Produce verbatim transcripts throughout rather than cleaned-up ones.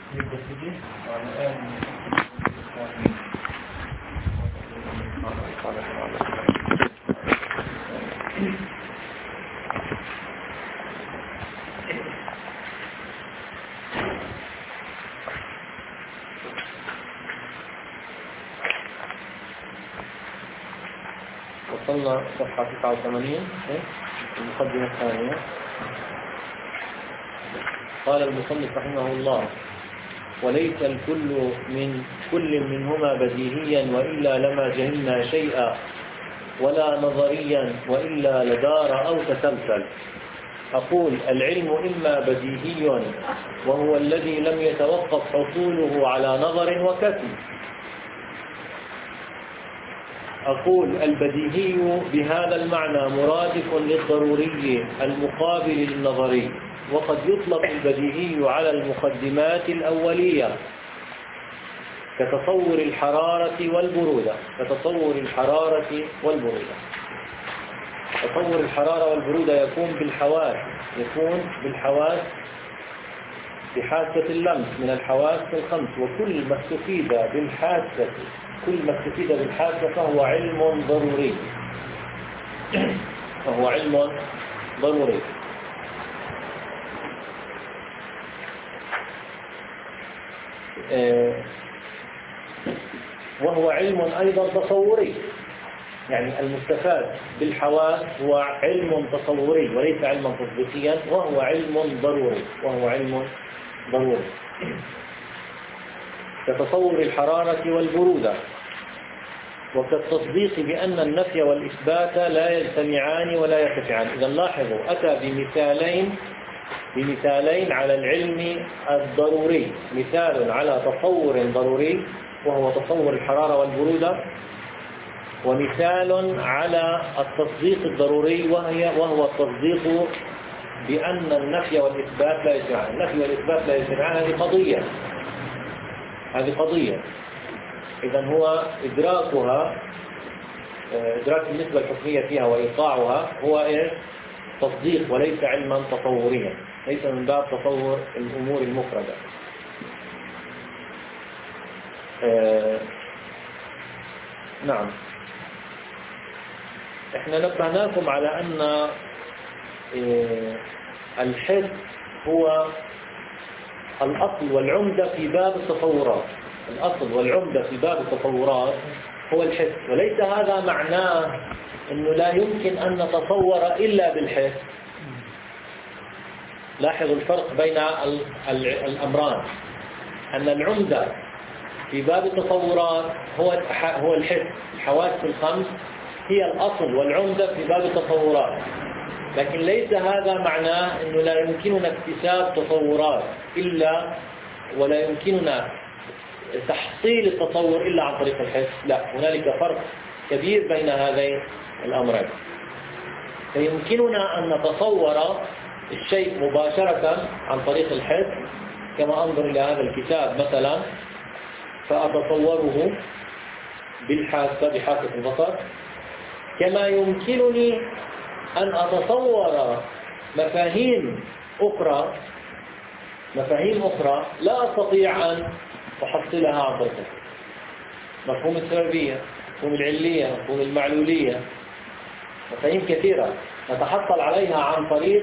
وصلنا صفحة تسعة وثمانين المقدمة الثانية. قال المصنف رحمه الله: وليس الكل من كل منهما بديهيا وإلا لما جهلنا شيئا، ولا نظريا وإلا لدار أو تسلسل. أقول: العلم إما بديهي وهو الذي لم يتوقف حصوله على نظر وكتم. أقول: البديهي بهذا المعنى مرادف للضروري المقابل للنظري، وقد يطلق البديهي على المقدمات الأولية كتصور الحرارة والبرودة كتصور الحرارة والبرودة تصور الحرارة والبرودة يكون بالحواس يكون بالحواس بحاسة اللمس من الحواس الخمس، وكل ما استفيد بالحاسة كل ما استفيد بالحاسة فهو علم ضروري فهو علم ضروري وهو علم أيضا تصوري، يعني المستفاد بالحواس هو علم تصوري وليس علما تطبيقيا، وهو علم ضروري وهو علم ضروري كتصور الحرارة والبرودة، وكالتصديق بأن النفي والإثبات لا يجتمعان ولا يرتفعان. إذا لاحظوا أتى بمثالين بمثالين على العلم الضروري، مثال على تصور ضروري وهو تصور الحرارة والبرودة، ومثال على التصديق الضروري وهي وهو التصديق بأن النفي والإثبات لا يجتمعان. النفي والإثبات لا يجتمعان، هذه قضية هذه قضية إذن هو إدراكها إدراك النسبة الحكمية فيها وإيقاعها هو إيه؟ تصديق وليس علما تصوريا، ليس من باب تصور الأمور المفردة. آه نعم، احنا نبهناكم على أن آه الحس هو الأصل والعمدة في باب التصورات. الأصل والعمدة في باب التصورات هو الحس، وليس هذا معناه أنه لا يمكن أن نتصور إلا بالحس. لاحظوا الفرق بين الأمران، أن العمدة في باب التصورات هو هو الحس، الحواس الخمس هي الأصل والعمدة في باب التصورات، لكن ليس هذا معناه أنه لا يمكننا اكتساب تصورات إلا ولا يمكننا تحصيل التصور إلا عن طريق الحس. لا، هنالك فرق كبير بين هذين الأمرين. فيمكننا أن نتصور الشيء مباشرة عن طريق الحس، كما أنظر إلى هذا الكتاب مثلا فأتصوره بالحاسة بحاسة البصر، كما يمكنني أن أتصور مفاهيم أخرى مفاهيم أخرى لا أستطيع أن أحصلها عن طريق الحس. مفهوم السببية، مفهوم العلية، مفهوم المعلولية، مفاهيم كثيرة نتحصل عليها عن طريق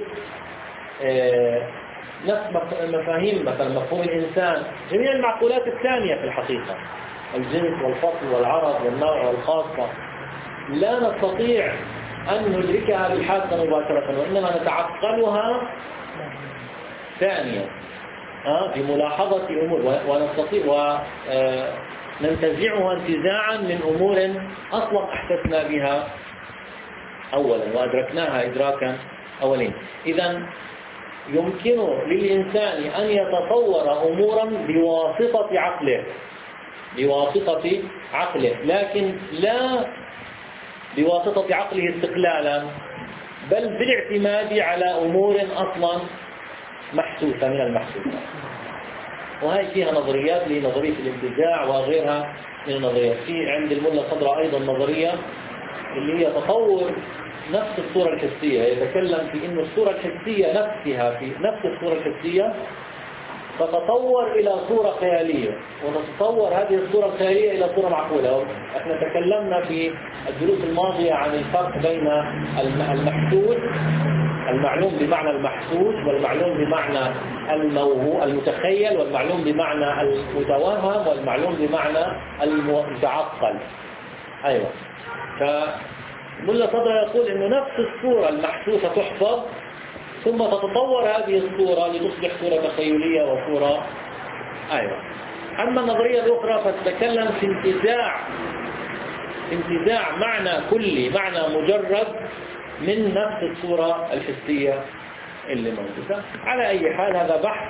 نفس مفاهيم مثلا مفهوم الإنسان، جميع المعقولات الثانية في الحقيقة، الجنس والفصل والعرض والنوع والخاصة، لا نستطيع أن ندركها بالحاسة مباشرة، وإنما نتعقلها ثانيا بملاحظة أمور، ونستطيع وننتزعها انتزاعا من أمور أصلا أحسسنا بها أولا وأدركناها إدراكا أولين. إذن يمكن للإنسان أن يتصور أمورا بواسطة عقله بواسطة عقله لكن لا بواسطة عقله استقلالا، بل بالاعتماد على أمور أصلا محسوسة من المحسوسات. وهي فيها نظريات لنظرية الانتزاع وغيرها من النظريات. في عند الملا صدرة أيضا نظرية اللي هي تطور نفس الصورة الحسية، يتكلم في إنه الصورة الحسية نفسها في نفس الصورة الحسية تتطور إلى صورة خيالية، وتتطور هذه الصورة الخيالية إلى صورة معقولة. احنا تكلمنا في الدروس الماضية عن الفرق بين المحسوس، المعلوم بمعنى المحسوس، والمعلوم بمعنى الموهوم المتخيل، والمعلوم بمعنى المتوهم، والمعلوم بمعنى المتعقل. أيوة. فملا صدر يقول إنه نفس الصورة المحسوسة تحفظ، ثم تتطور هذه الصورة لتصبح صورة تخيلية وصورة. أيوة. أما النظرية الأخرى فتتكلم في انتزاع في انتزاع معنى كلي، معنى مجرد من نفس الصورة الحسية اللي موجودة. على أي حال هذا بحث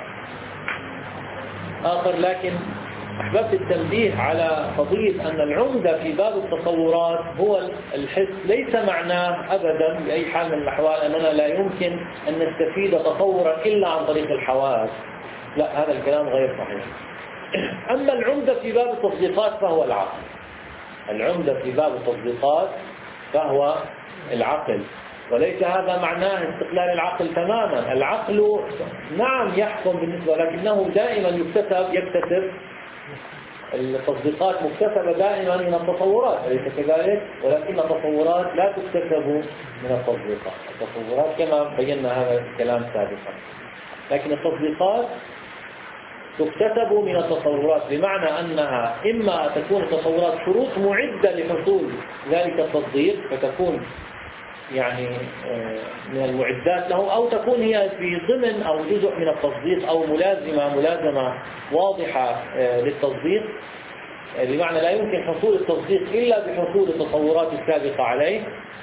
آخر، لكن أحببت التنبيه على قضية أن العمدة في باب التصورات هو الحس. ليس معناه أبدا بأي حال من الأحوال أننا لا يمكن أن نستفيد تصورا إلا عن طريق الحواس. لا، هذا الكلام غير صحيح. أما العمدة في باب التصديقات فهو العقل. العمدة في باب التصديقات فهو العقل، وليس هذا معناه استقلال العقل تماما. العقل نعم يحكم بالنسبة، لكنه دائما يكتسب يكتسب التصديقات مكتسبة دائما من التصورات، أليس كذلك؟ ولكن التصورات لا تكتسب من التصديقات. التصورات كما بينا هذا الكلام سابقا، لكن التصديقات تكتسب من التصورات، بمعنى أنها إما تكون التصورات شروط معدة لحصول ذلك التصديق فتكون يعني من المعدات له، أو تكون هي في ضمن أو جزء من التصديق، أو ملازمة ملازمة واضحة للتصديق، بمعنى لا يمكن حصول التصديق إلا بحصول التصورات السابقة عليه.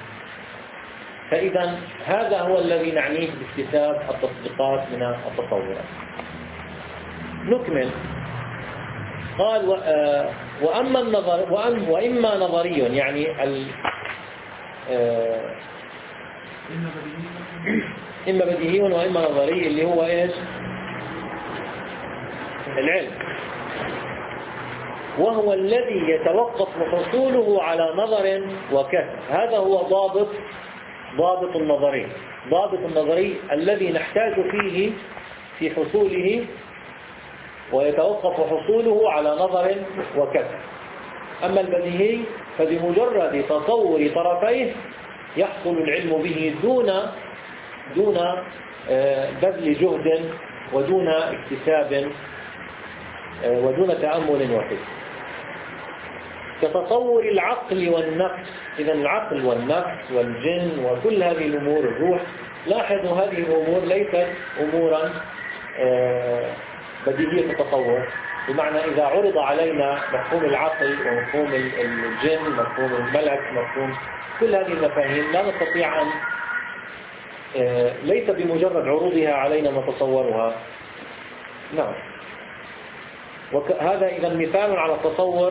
فإذا هذا هو الذي نعنيه باكتساب التصديقات من التصورات. نكمل. قال وأما النظر وإما نظري، يعني ال إما بديهي وإما نظري، اللي هو إيش؟ العلم، وهو الذي يتوقف حصوله على نظر وكسب. هذا هو ضابط ضابط النظري. ضابط النظري الذي نحتاج فيه في حصوله، ويتوقف حصوله على نظر وكسب. أما البديهي فبمجرد تصور طرفيه يحصل العلم به دون دون بذل جهد ودون اكتساب ودون تأمل وحس، كتصور العقل والنفس. إذا العقل والنفس والجن وكل هذه الأمور، الروح، لاحظوا هذه الأمور ليست أمورا بديهية التصور، بمعنى إذا عرض علينا مفهوم العقل ومفهوم الجن، مفهوم الملك، مفهوم كل هذه المفاهيم، لا نستطيع أن ليس بمجرد عروضها علينا نتصورها. نعم. وهذا إذا مثال على التصور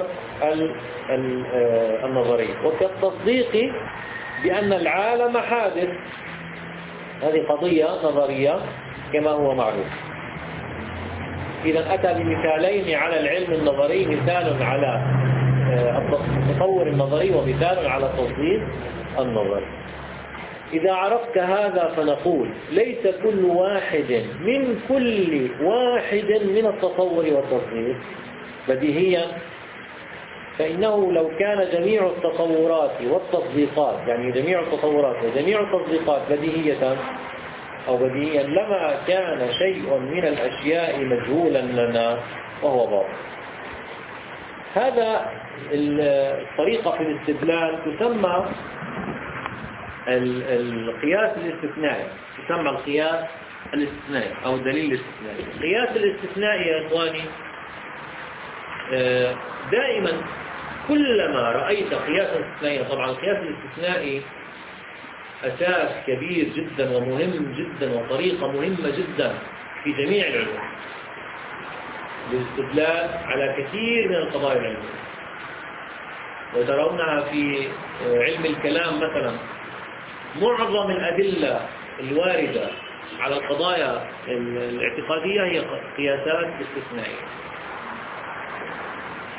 النظري. وكالتصديق بأن العالم حادث، هذه قضية نظرية كما هو معروف. إذا أتى بمثالين على العلم النظري، مثال على التصور النظري ومثال على التصديق النظري. إذا عرفت هذا فنقول ليس كل واحد من كل واحد من التصور والتصديق بديهيا، فإنه لو كان جميع التصورات والتصديقات، يعني جميع التصورات وجميع التصديقات بديهية أو بديهيا، لما كان شيء من الأشياء مجهولا لنا وهو باطل. هذا الطريقة في الاستدلال تسمى القياس الاستثنائي، تسمى القياس الاستثنائي أو الدليل الاستثنائي. القياس الاستثنائي يا إخواني دائما كلما رأيت قياسا استثنائيا، طبعا القياس الاستثنائي أساس كبير جدا ومهم جدا وطريقة مهمة جدا في جميع العلوم للاستدلال على كثير من القضايا العلمية، وترونها في علم الكلام مثلا. معظم الأدلة الواردة على القضايا الاعتقادية هي قياسات استثنائية.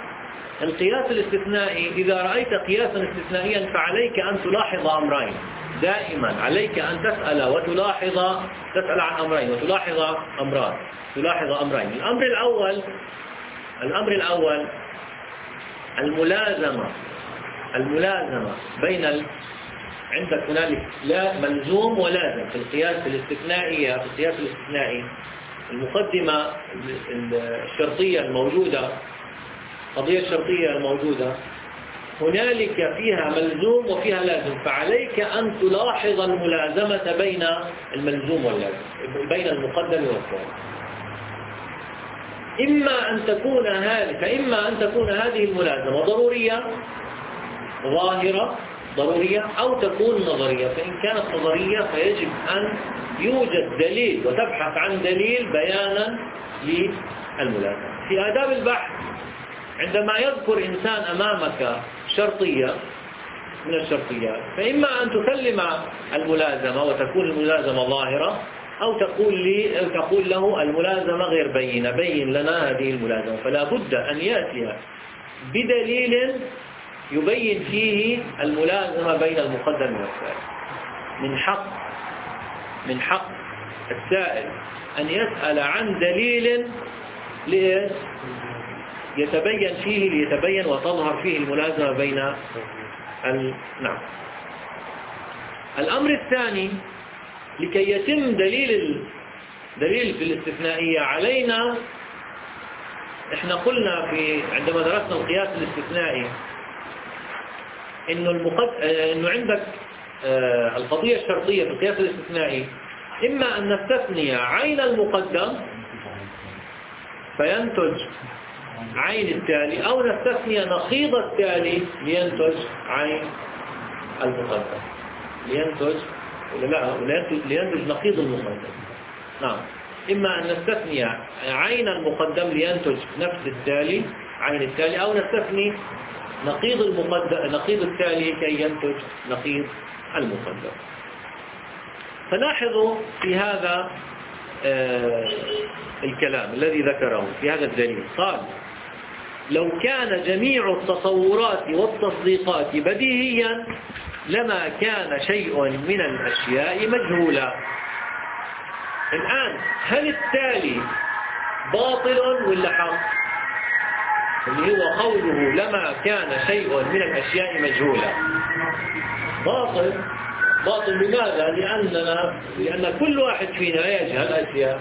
القياس الاستثنائي، إذا رأيت قياسا استثنائيا فعليك أن تلاحظ أمرين. دائما عليك أن تسأل وتلاحظ تسأل عن أمرين وتلاحظ أمران تلاحظ أمرين الأمر الأول الأمر الأول الملازمة الملازمة بين ال... عندك هنالك لا ملزوم ولازم في القياس الاستثنائي في القياس الاستثنائي المقدمة الشرطية الموجودة القضية الشرطية الموجودة هنالك فيها ملزوم وفيها لازم، فعليك أن تلاحظ الملازمة بين الملزوم واللازم، بين المقدم والثاني. إما أن تكون هذه فإما أن تكون هذه الملازمة ضرورية ظاهرة ضرورية أو تكون نظرية. فإن كانت نظرية فيجب أن يوجد دليل وتبحث عن دليل بيانا للملازمة. في آداب البحث عندما يذكر إنسان أمامك شرطية من الشرطيات فإما أن تسلم الملازمة وتكون الملازمة ظاهرة أو تقول لي أو تقول له الملازمة غير بينة، بين لنا هذه الملازمة. فلا بد أن يأتي بدليل يبين فيه الملازمة بين المقدم والثاني. من حق من حق السائل أن يسأل عن دليل لإيش؟ يتبين فيه ليتبين وتظهر فيه الملازمة بين ال... نعم. الأمر الثاني لكي يتم دليل ال... دليل في الاستثنائية علينا، احنا قلنا في عندما درسنا القياس الاستثنائي انه المقد... انه عندك آه القضية الشرطية في القياس الاستثنائي اما ان نستثني عين المقدم فينتج عين التالي أو نستثني نقيض التالي لينتج عين المقدم لينتج ولا لا لينتج نقيض المقدم. نعم، إما أن نستثني عين المقدم لينتج نفس التالي عين التالي أو نستثني نقيض المقدم نقيض التالي كي ينتج نقيض المقدم. فلاحظوا في هذا آه الكلام الذي ذكره في هذا الدليل. قال لو كان جميع التصورات والتصديقات بديهيا لما كان شيء من الأشياء مجهولا. الآن هل التالي باطل ولا حق؟ اللي هو قوله لما كان شيء من الأشياء مجهولا. باطل. باطل لماذا؟ لأننا لأن كل واحد فينا يجهل أشياء،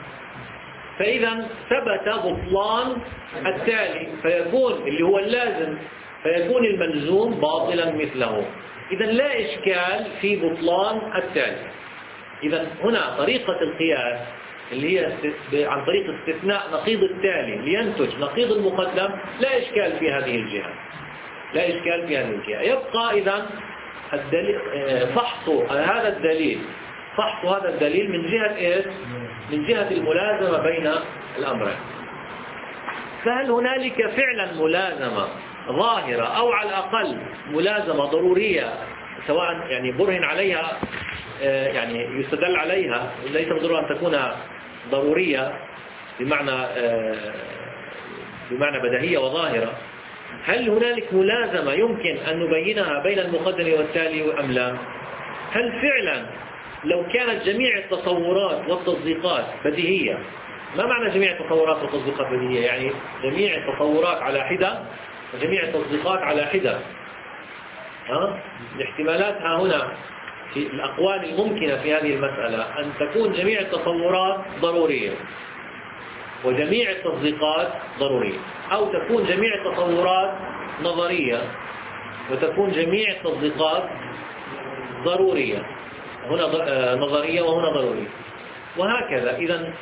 فإذا ثبت بطلان التالي فيكون اللي هو اللازم فيكون الملزوم باطلا مثله. إذا لا إشكال في بطلان التالي. إذا هنا طريقة القياس اللي هي عن طريق استثناء نقيض التالي لينتج نقيض المقدم لا إشكال في هذه الجهة لا إشكال في هذه الجهة. يبقى إذا الدليل فحص هذا الدليل فحص هذا الدليل من جهة إيش؟ من جهة الملازمة بين الأمرين. فهل هنالك فعلا ملازمة ظاهرة أو على الأقل ملازمة ضرورية سواء يعني برهن عليها يعني يستدل عليها، ليس بالضرورة أن تكون ضرورية بمعنى بمعنى بديهية وظاهرة. هل هنالك ملازمة يمكن أن نبينها بين المقدم والتالي أم لا؟ هل فعلا لو كانت جميع التصورات والتصديقات بديهية؟ ما معنى جميع التصورات والتصديقات بديهية؟ يعني جميع التصورات على حدة وجميع التصديقات على حدة. ها؟ الاحتمالات ها هنا في الأقوال الممكنة في هذه المسألة أن تكون جميع التصورات ضرورية وجميع التصديقات ضرورية، أو تكون جميع التصورات نظرية وتكون جميع التصديقات ضرورية، هنا نظرية وهنا ضرورية، وهكذا. إذن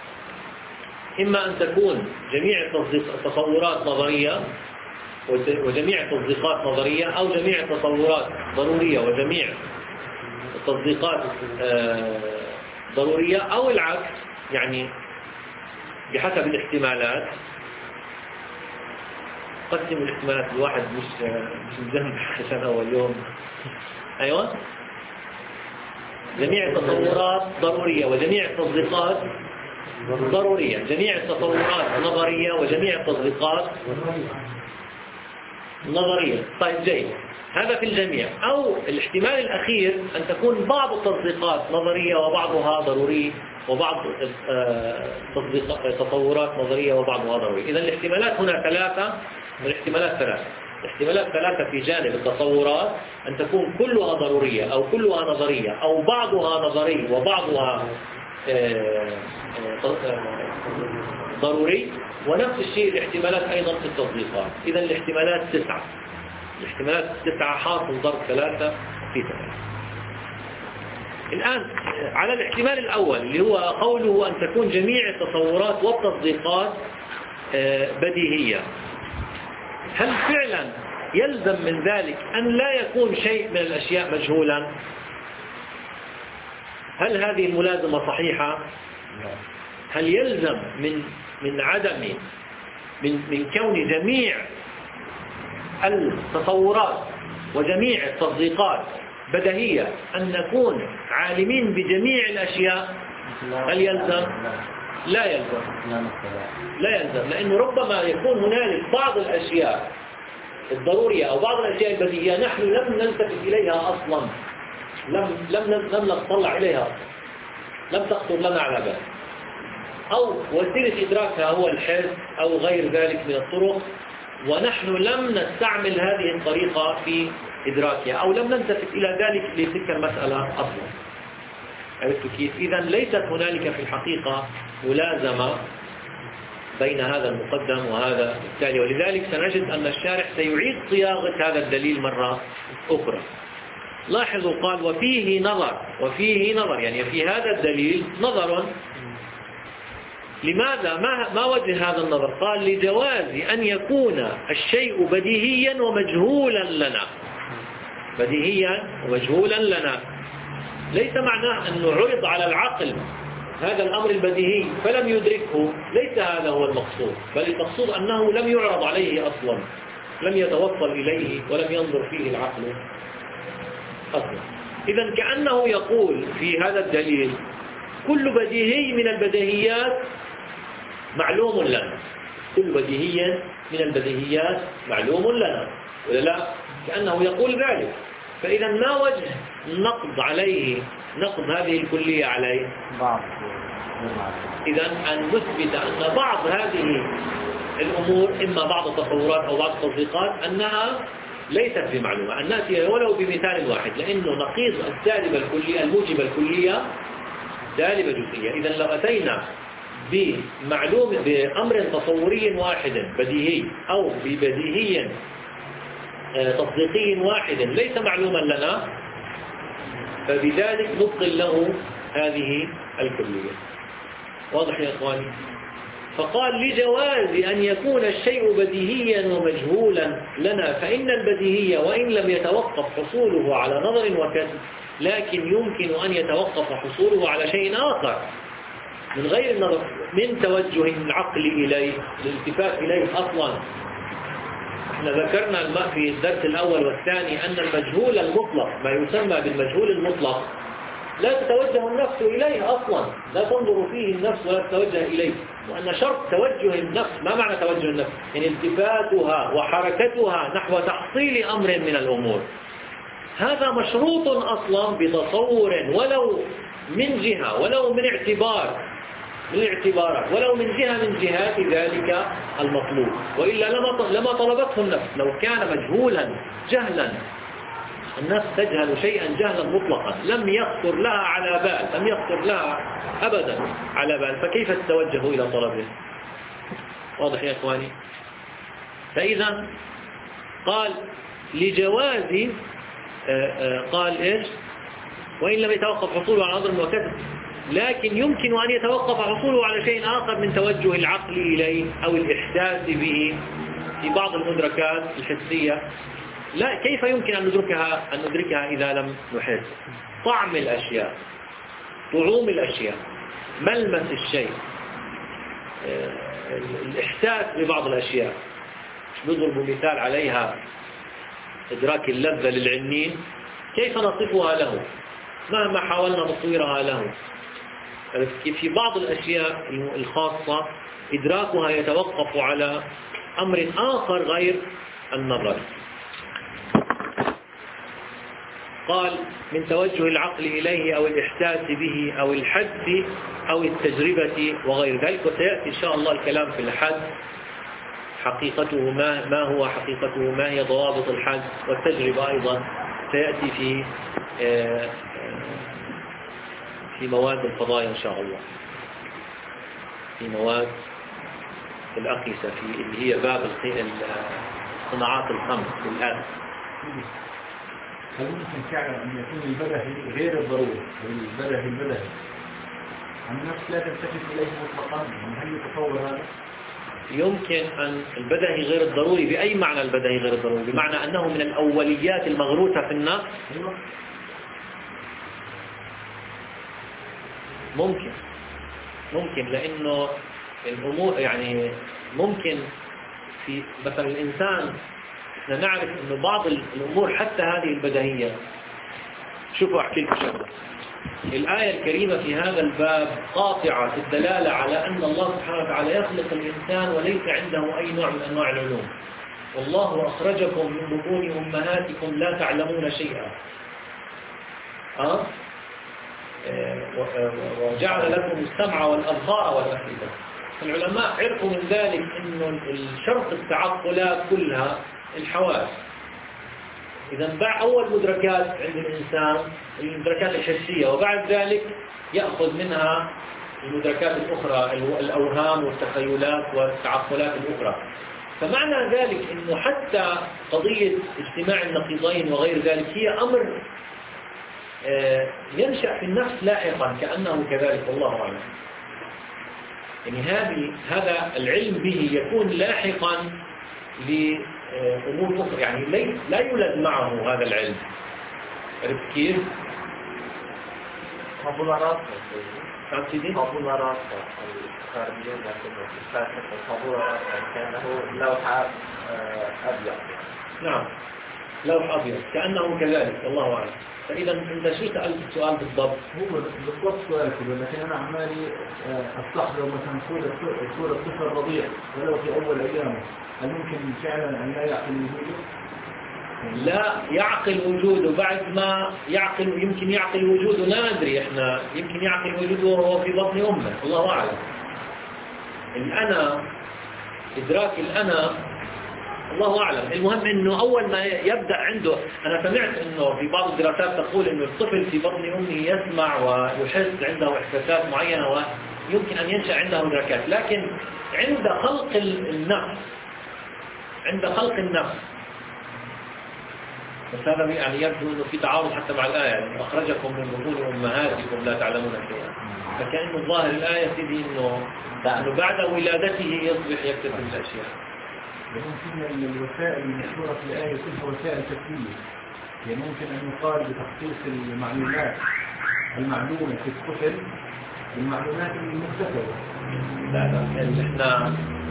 إما أن تكون جميع التصورات نظرية وجميع التصديقات نظرية، أو جميع التصورات ضرورية وجميع التصديقات ضرورية، أو العكس، يعني بحسب الاحتمالات. قسم الاحتمالات الواحد مش مش مجمع عشان أول يوم. أيوة، جميع التصورات ضرورية وجميع التصديقات ضرورية، جميع التصورات نظرية وجميع التصديقات نظريا. طيب جيد، هذا في الجميع. أو الاحتمال الأخير أن تكون بعض التصديقات نظرية وبعضها ضروري، وبعض تصورات نظرية وبعضها ضروري. إذا الاحتمالات هنا ثلاثة، والاحتمالات ثلاثة الاحتمالات ثلاثة في جانب التصورات، أن تكون كلها ضرورية أو كلها نظرية أو بعضها نظري وبعضها ضروري. ونفس الشيء الاحتمالات أيضا في التصديقات. إذا الاحتمالات تسعة، الاحتمالات تسعة حاصل ضرب ثلاثة في ثلاثة. الآن على الاحتمال الأول اللي هو قوله أن تكون جميع التصورات والتصديقات بديهية، هل فعلا يلزم من ذلك أن لا يكون شيء من الأشياء مجهولا؟ هل هذه الملازمة صحيحة؟ هل يلزم من من عدم من من كون جميع التصورات وجميع التصديقات بديهية أن نكون عالمين بجميع الأشياء؟ هل يلزم؟ لا يلزم، لا يلزم، لأنه ربما يكون هنالك بعض الأشياء الضرورية أو بعض الأشياء البديهية نحن لم نلتفت إليها أصلا، لم لم لم نطلع إليها، لم تخطر لنا على بال، أو وسيلة إدراكها هو الحس أو غير ذلك من الطرق، ونحن لم نستعمل هذه الطريقة في إدراكها أو لم نلتفت إلى ذلك لتلك المسألة أصلا. عرفتوا كيف؟ إذا ليست هنالك في الحقيقة ملازمة بين هذا المقدم وهذا التالي، ولذلك سنجد أن الشارح سيعيد صياغة هذا الدليل مرة أخرى. لاحظوا قال وفيه نظر، وفيه نظر يعني في هذا الدليل نظر. لماذا؟ ما ما وجه هذا النظر؟ قال لجواز أن يكون الشيء بديهيا ومجهولا لنا، بديهيا ومجهولا لنا. ليس معناه أنه عرض على العقل هذا الأمر البديهي فلم يدركه، ليس هذا هو المقصود، بل المقصود أنه لم يعرض عليه أصلا، لم يتوصل إليه ولم ينظر فيه العقل أصلا. إذا كأنه يقول في هذا الدليل كل بديهي من البديهيات معلوم لنا، كل بديهي من البديهيات معلوم لنا، ولا لا؟ كأنه يقول ذلك. فإذا ما وجه نقض عليه، نقض هذه الكلية عليه؟ بعض. إذا أن نثبت أن بعض هذه الأمور إما بعض التصورات أو بعض التصديقات أنها ليست بمعلومة، أن نأتي ولو بمثال واحد، لأنه نقيض السالبة الكلية الموجبة الكلية سالبة جزئية. إذا لو أتينا بمعلوم بأمر تصوري واحد بديهي أو ببديهي تصديقي واحد ليس معلوما لنا، فبذلك نبطل له هذه الكلية. واضح يا إخواني؟ فقال لجواز أن يكون الشيء بديهيا ومجهولا لنا، فإن البديهية وإن لم يتوقف حصوله على نظر وكسب، لكن يمكن أن يتوقف حصوله على شيء آخر من غير النظر، من توجه العقل إليه، الالتفات إليه أصلا. احنا ذكرنا في الدرس الأول والثاني أن المجهول المطلق، ما يسمى بالمجهول المطلق، لا تتوجه النفس إليه أصلا، لا تنظر فيه النفس ولا تتوجه إليه، وأن شرط توجه النفس، ما معنى توجه النفس؟ يعني التفاتها وحركتها نحو تحصيل أمر من الأمور، هذا مشروط أصلا بتصور ولو من جهة ولو من اعتبار من الاعتبارات ولو من جهة من جهات ذلك المطلوب، وإلا لما لما طلبته النفس. لو كان مجهولا جهلا، النفس تجهل شيئا جهلا مطلقا لم يخطر لها على بال، لم يخطر لها أبدا على بال، فكيف تتوجه إلى طلبه؟ واضح يا إخواني؟ فإذا قال لجواز قال إيش؟ وإن لم يتوقف حصوله على نظر وكسب، لكن يمكن أن يتوقف حصوله على شيء آخر من توجه العقل إليه أو الإحساس به في بعض المدركات الحسية. لا، كيف يمكن أن ندركها أن ندركها إذا لم نحس؟ طعم الأشياء، طعوم الأشياء، ملمس الشيء، الإحساس ببعض الأشياء. نضرب مثال عليها إدراك اللذة للعنين، كيف نصفها له مهما حاولنا تصويرها له؟ في بعض الأشياء الخاصة إدراكها يتوقف على أمر آخر غير النظر. قال من توجه العقل إليه أو الإحساس به أو الحد أو التجربة وغير ذلك. وسيأتي إن شاء الله الكلام في الحد، حقيقته ما, ما هو حقيقته، ما هي ضوابط الحد، والتجربة أيضا سيأتي في في مواد القضايا إن شاء الله، في مواد الأقيسة في اللي هي باب الصناعات الخمس الآن. هل ممكن فعلا أن يكون البدهي غير الضروري، البدهي البدهي النفس لا تلتفت إليه مطلقا؟ هل يتصور هذا؟ يمكن أن البدهي غير الضروري بأي معنى البدهي غير الضروري؟ بمعنى أنه من الأوليات المغروسة في النفس. ممكن ممكن لأنه الأمور يعني ممكن في مثلا الإنسان احنا نعرف أنه بعض الأمور حتى هذه البدهية. شوفوا أحكي لكم شغلة. الآية الكريمة في هذا الباب قاطعة في الدلالة على أن الله سبحانه وتعالى يخلق الإنسان وليس عنده أي نوع من أنواع العلوم. والله أخرجكم من بطون أمهاتكم لا تعلمون شيئا. أه؟ وجعل لكم السمع والأبصار والأفئدة. العلماء عرفوا من ذلك أن الشرط التعقلات كلها الحواس. إذا بعد أول مدركات عند الإنسان المدركات الحسية، وبعد ذلك يأخذ منها المدركات الأخرى الأوهام والتخيلات والتعقلات الأخرى. فمعنى ذلك أنه حتى قضية اجتماع النقيضين وغير ذلك هي أمر ينشأ في النفس لاحقا كأنه كذلك، والله أعلم. يعني هذه هذا العلم به يكون لاحقا لأمور أخرى، يعني لا يولد معه هذا العلم. عرفت كيف؟ طابولارات سيدي؟ طابولارات الخارجية لكن طابولارات كأنه لوحة أبيض. نعم لوح أبيض كأنه كذلك، والله أعلم. فإذا أنت شو سألت السؤال بالضبط؟ هو بالضبط سؤال كذا، لكن أنا عمالي أستحضر مثلا صورة صورة طفل رضيع ولو في أول أيامه، هل ممكن فعلا أن لا يعقل وجوده؟ لا يعقل وجوده بعد ما يعقل، يمكن يعقل وجوده لا ندري إحنا، يمكن يعقل وجوده وهو في بطن أمه، الله أعلم. الأنا، إدراك الأنا الله أعلم. المهم أنه أول ما يبدأ عنده، أنا سمعت أنه في بعض الدراسات تقول أنه الطفل في بطن أمه يسمع ويحس، عنده إحساسات معينة ويمكن أن ينشأ عنده إدراكات، لكن عند خلق النفس عند خلق النفس بس هذا يعني يبدو أنه في تعارض حتى مع الآية، يعني أخرجكم من بطون أمهاتكم لا تعلمون شيئا. فكأنه الظاهر الآية تدي أنه بعد ولادته يصبح يكتب الأشياء. ممكن الوسائل المشهورة في الآية كلها وسائل تكوينية، يعني ممكن أن يقال بتخصيص المعلومات المعلومة في الطفل المعلومات المكتسبة. لا لا احنا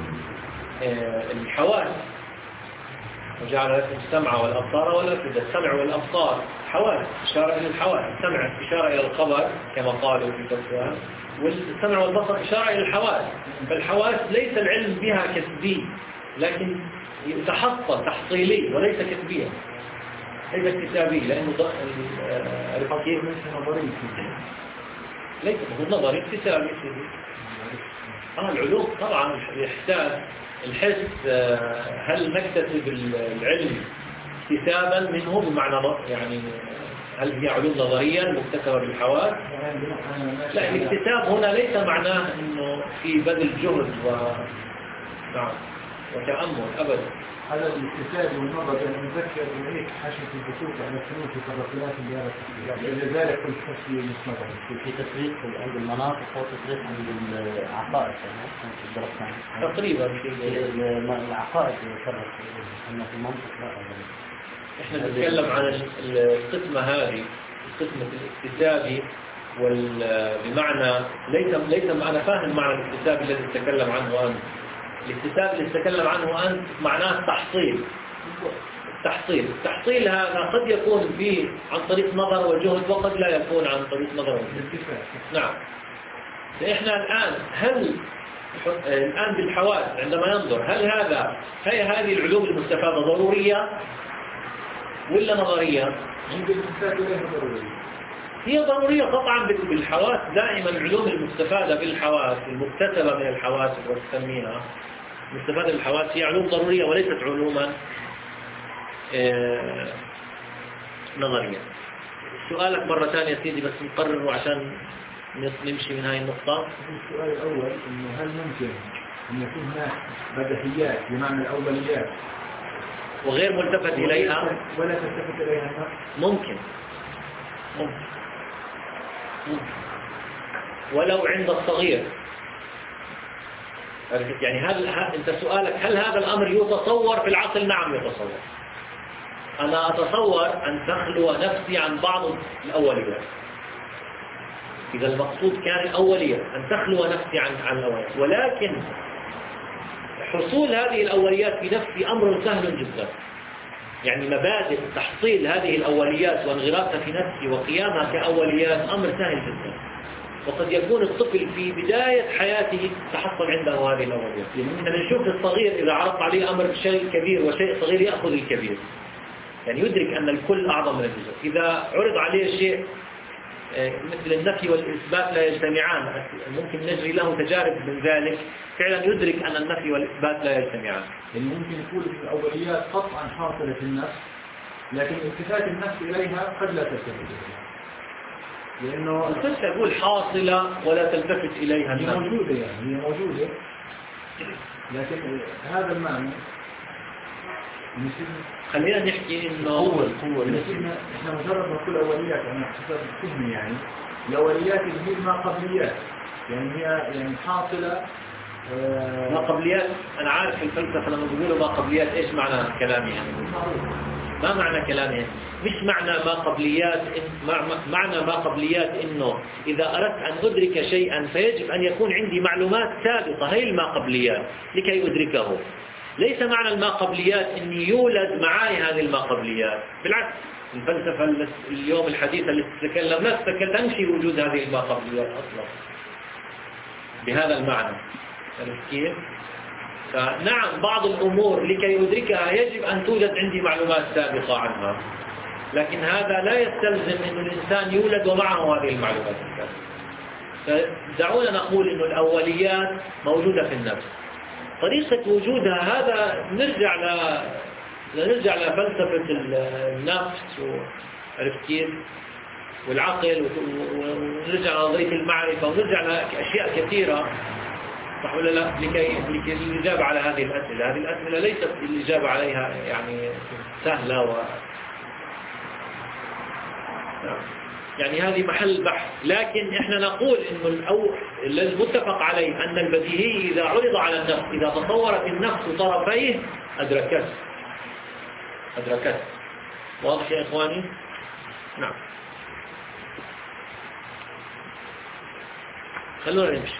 الحواس وجعل لكم السمع والأبصار والأفئدة. السمع والأبصار حواس، إشارة إلى الحواس. السمع إشارة إلى الخبر كما قالوا في التفسير، والسمع والبصر إشارة إلى الحواس. فالحواس ليس العلم بها كسبي، لكن يتحصل تحصيلي وليس كتبيا، ليس كتابي، لأنه الحصيل ليس نظري، ليس نظري اكتسابي. آه العلوم طبعا الإحساس الحس، هل نكتسب العلم اكتسابا منه بمعنى يعني هل هي علوم نظريا مكتسبة بالحواس؟ لا، الاكتساب هنا ليس معناه انه في بذل جهد و نعم وتأمل أبدا. هذا الاكتساب والنظر أن نذكر إليك حاشية البسوط على السنوات والتدخلات اللي هذا لذلك كنت تسوي مصنفة في تسويق عند المناطق أو تسويق عند العقائد في الدراسة تقريبا في العقائد يفرق أنه في المنطق لا. إحنا نتكلم عن القسمة هذه، قسمة الاكتسابي بمعنى ليس ليس أنا فاهم معنى الاكتساب الذي تتكلم عنه أنت. الاكتساب اللي تتكلم عنه أنت معناه التحصيل. التحصيل التحصيل هذا قد يكون فيه عن طريق نظر وجهد، وقد لا يكون عن طريق نظر وجهد. نعم. فإحنا الآن هل الآن بالحواس عندما ينظر هل هذا هي هذه العلوم المستفادة ضرورية ولا نظرية؟ هي ضرورية قطعا بالحواس. دائما العلوم المستفادة بالحواس المكتسبة من الحواس وتسميها مستفادة بالحواس هي علوم ضرورية وليست علوما آه نظرية. سؤالك مرة ثانية سيدي بس نقرره عشان نمشي من هاي النقطة. السؤال الأول إنه هل ممكن أن يكون هناك بديهيات بمعنى الأوليات وغير ملتفت إليها ولا تلتفت إليها النفس؟ ممكن ممكن ممكن ولو عند الصغير. يعني هل أنت سؤالك هل هذا الأمر يتصور في العقل؟ نعم يتصور. أنا أتصور أن تخلو نفسي عن بعض الأوليات. إذا المقصود كان الأولية أن تخلو نفسي عن عن الأوليات، ولكن حصول هذه الأوليات في نفسي أمر سهل جدا. يعني مبادئ تحصيل هذه الأوليات وانغراسها في نفسي وقيامها كأوليات أمر سهل جدا. وقد يكون الطفل في بداية حياته تحصل عنده هذه الأوليات. يعني نشوف الصغير إذا عرض عليه أمر شيء كبير وشيء صغير يأخذ الكبير، يعني يدرك أن الكل أعظم من الجزء. إذا عرض عليه شيء مثل النفي والإثبات لا يجتمعان، ممكن نجري له تجارب من ذلك فعلا يدرك أن النفي والإثبات لا يجتمعان. يعني ممكن يكون الأوليات قطعا حاصلة في النفس، لكن التفات النفس إليها قد لا تلتفت إليها، لأنه القصة يقول حاصلة ولا تلتفت إليها. هي موجودة، يعني هي موجودة، لكن هذا المعنى خلينا نحكي إنه قوة قوة إحنا مجرد ما كل أوليات أنا حسب فهمي يعني الأوليات اللي هي ما قبليات، يعني هي يعني حاصلة آه ما قبليات. أنا عارف في الفلسفة لما بيقولوا ما قبليات إيش معنى كلامي يعني؟ ما معنى كلامي؟ مش معنى ما قبليات إن معنى ما قبليات إنه إذا أردت أن أدرك شيئا فيجب أن يكون عندي معلومات سابقة، هي الما قبليات لكي أدركه. ليس معنى الماء قبليات إني يولد معي هذه الماء قبليات. بالعكس الفلسفة اليوم الحديثة اللي تتكلم لا تتكلم تنفي وجود هذه الماء قبليات أصلا بهذا المعنى. كيف؟ فنعم بعض الأمور لكي أدركها يجب أن توجد عندي معلومات سابقة عنها، لكن هذا لا يستلزم أن الإنسان يولد ومعه هذه المعلومات السابقة. فدعونا نقول أن الأوليات موجودة في النفس. طريقة وجودها هذا نرجع ل نرجع لفلسفة النفس وعرفت كيف والعقل ونرجع لنظرية المعرفة ونرجع لأشياء كثيرة، صح ولا لا؟ لكي لكي الإجابة على هذه الأسئلة. هذه الأسئلة ليست الإجابة عليها يعني سهلة و يعني هذه محل بحث، لكن احنا نقول انه الأول المتفق عليه ان البديهي اذا عرض على النفس اذا تصورت النفس طرفيه ادركته ادركته. واضح يا اخواني؟ نعم. خلونا نمشي.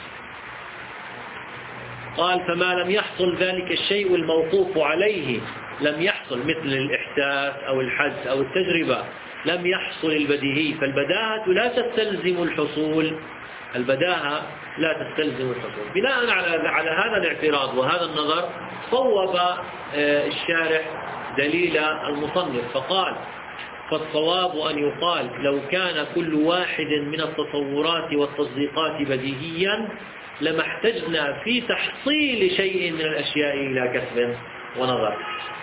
قال فما لم يحصل ذلك الشيء الموقوف عليه لم يحصل، مثل الإحساس أو الحس أو التجربة لم يحصل البديهي. فالبداهة لا تستلزم الحصول، البداهة لا تستلزم الحصول. بناء على على هذا الاعتراض وهذا النظر صوب الشارح دليل المصنف فقال فالصواب أن يقال لو كان كل واحد من التصورات والتصديقات بديهيا لما احتجنا في تحصيل شيء من الأشياء إلى كسب ونظر.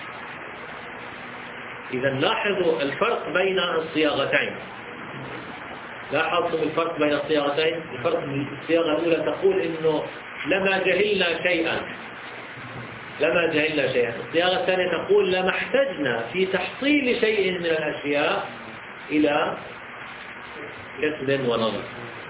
إذا لاحظوا الفرق بين الصياغتين. لاحظوا الفرق بين الصياغتين. الفرق الصياغة الأولى تقول إنه لما جهلنا شيئا لما جهلنا شيئا. الصياغة الثانية تقول لما احتجنا في تحصيل شيء من الأشياء إلى كسب ونظر.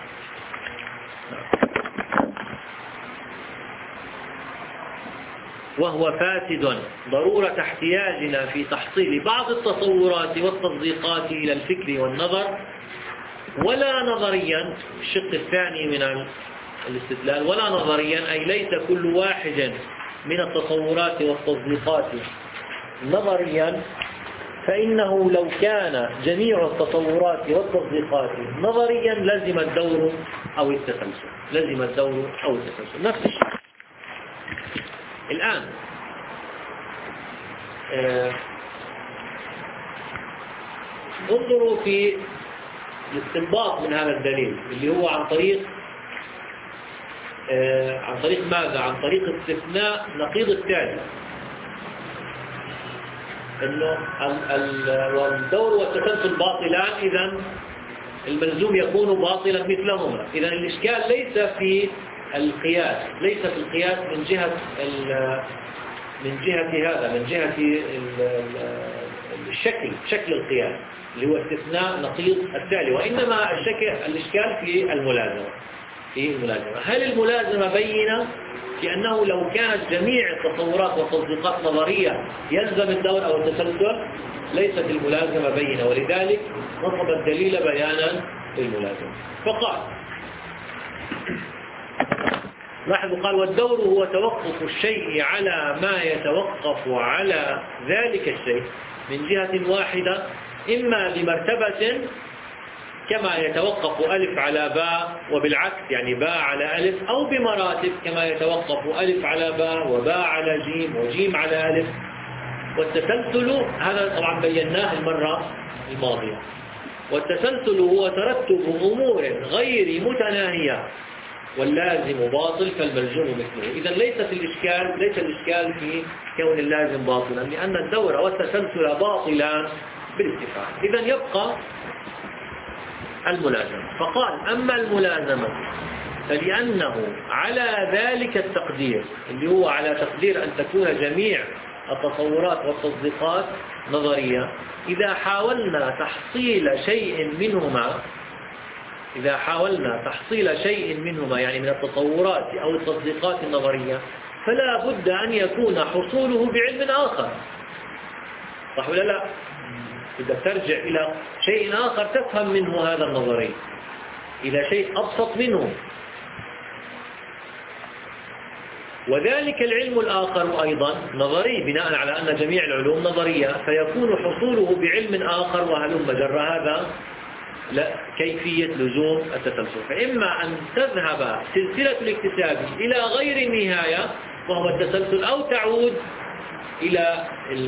وهو فاسد ضرورة احتياجنا في تحصيل بعض التصورات والتصديقات إلى الفكر والنظر، ولا نظريا الشق الثاني من الاستدلال ولا نظريا أي ليس كل واحد من التصورات والتصديقات نظريا، فإنه لو كان جميع التصورات والتصديقات نظريا لزم الدور أو التسلسل لزم الدور أو التسلسل نفس الشيء. الآن آه انظروا في الاستنباط من هذا الدليل اللي هو عن طريق آه عن طريق ماذا؟ عن طريق استثناء نقيض التالي، انه الدور والتسلسل باطلان، اذا الملزوم يكون باطلا مثلهما. اذا الاشكال ليس في القياس، ليس في القياس من جهة من جهة هذا من جهة الشكل، شكل القياس اللي هو استثناء نقيض التالي، وإنما الشكل الإشكال في الملازمة في الملازمة هل الملازمة بينة؟ لأنه لو كانت جميع التصورات والتصديقات نظرية يلزم الدور أو التسلسل، ليست الملازمة بينة، ولذلك نصب الدليل بيانا للملازمة. فقال لاحظوا قال والدور هو توقف الشيء على ما يتوقف على ذلك الشيء من جهة واحدة، إما بمرتبة كما يتوقف ألف على باء وبالعكس، يعني باء على ألف، أو بمراتب كما يتوقف ألف على باء وباء على جيم وجيم على ألف. والتسلسل هذا طبعا بيناه المرة الماضية، والتسلسل هو ترتب أمور غير متناهية، واللازم باطل فالملزوم مثله. إذا ليس في الإشكال ليس الإشكال في كون اللازم باطلا، لأن الدور والتسلسل باطلان بالاتفاق. إذا يبقى الملازمة. فقال أما الملازمة فلأنه على ذلك التقدير اللي هو على تقدير أن تكون جميع التصورات والتصديقات نظرية، إذا حاولنا تحصيل شيء منهما إذا حاولنا تحصيل شيء منهما يعني من التصورات أو التصديقات النظرية، فلا بد أن يكون حصوله بعلم آخر، صح ولا لا؟ إذا ترجع إلى شيء آخر تفهم منه هذا النظري، إلى شيء أبسط منه، وذلك العلم الآخر أيضا نظري بناء على أن جميع العلوم نظرية، فيكون حصوله بعلم آخر وهلم جر. هذا لا كيفية لزوم التسلسل. فإما أن تذهب سلسلة الاكتساب إلى غير النهاية وهو التسلسل، أو تعود إلى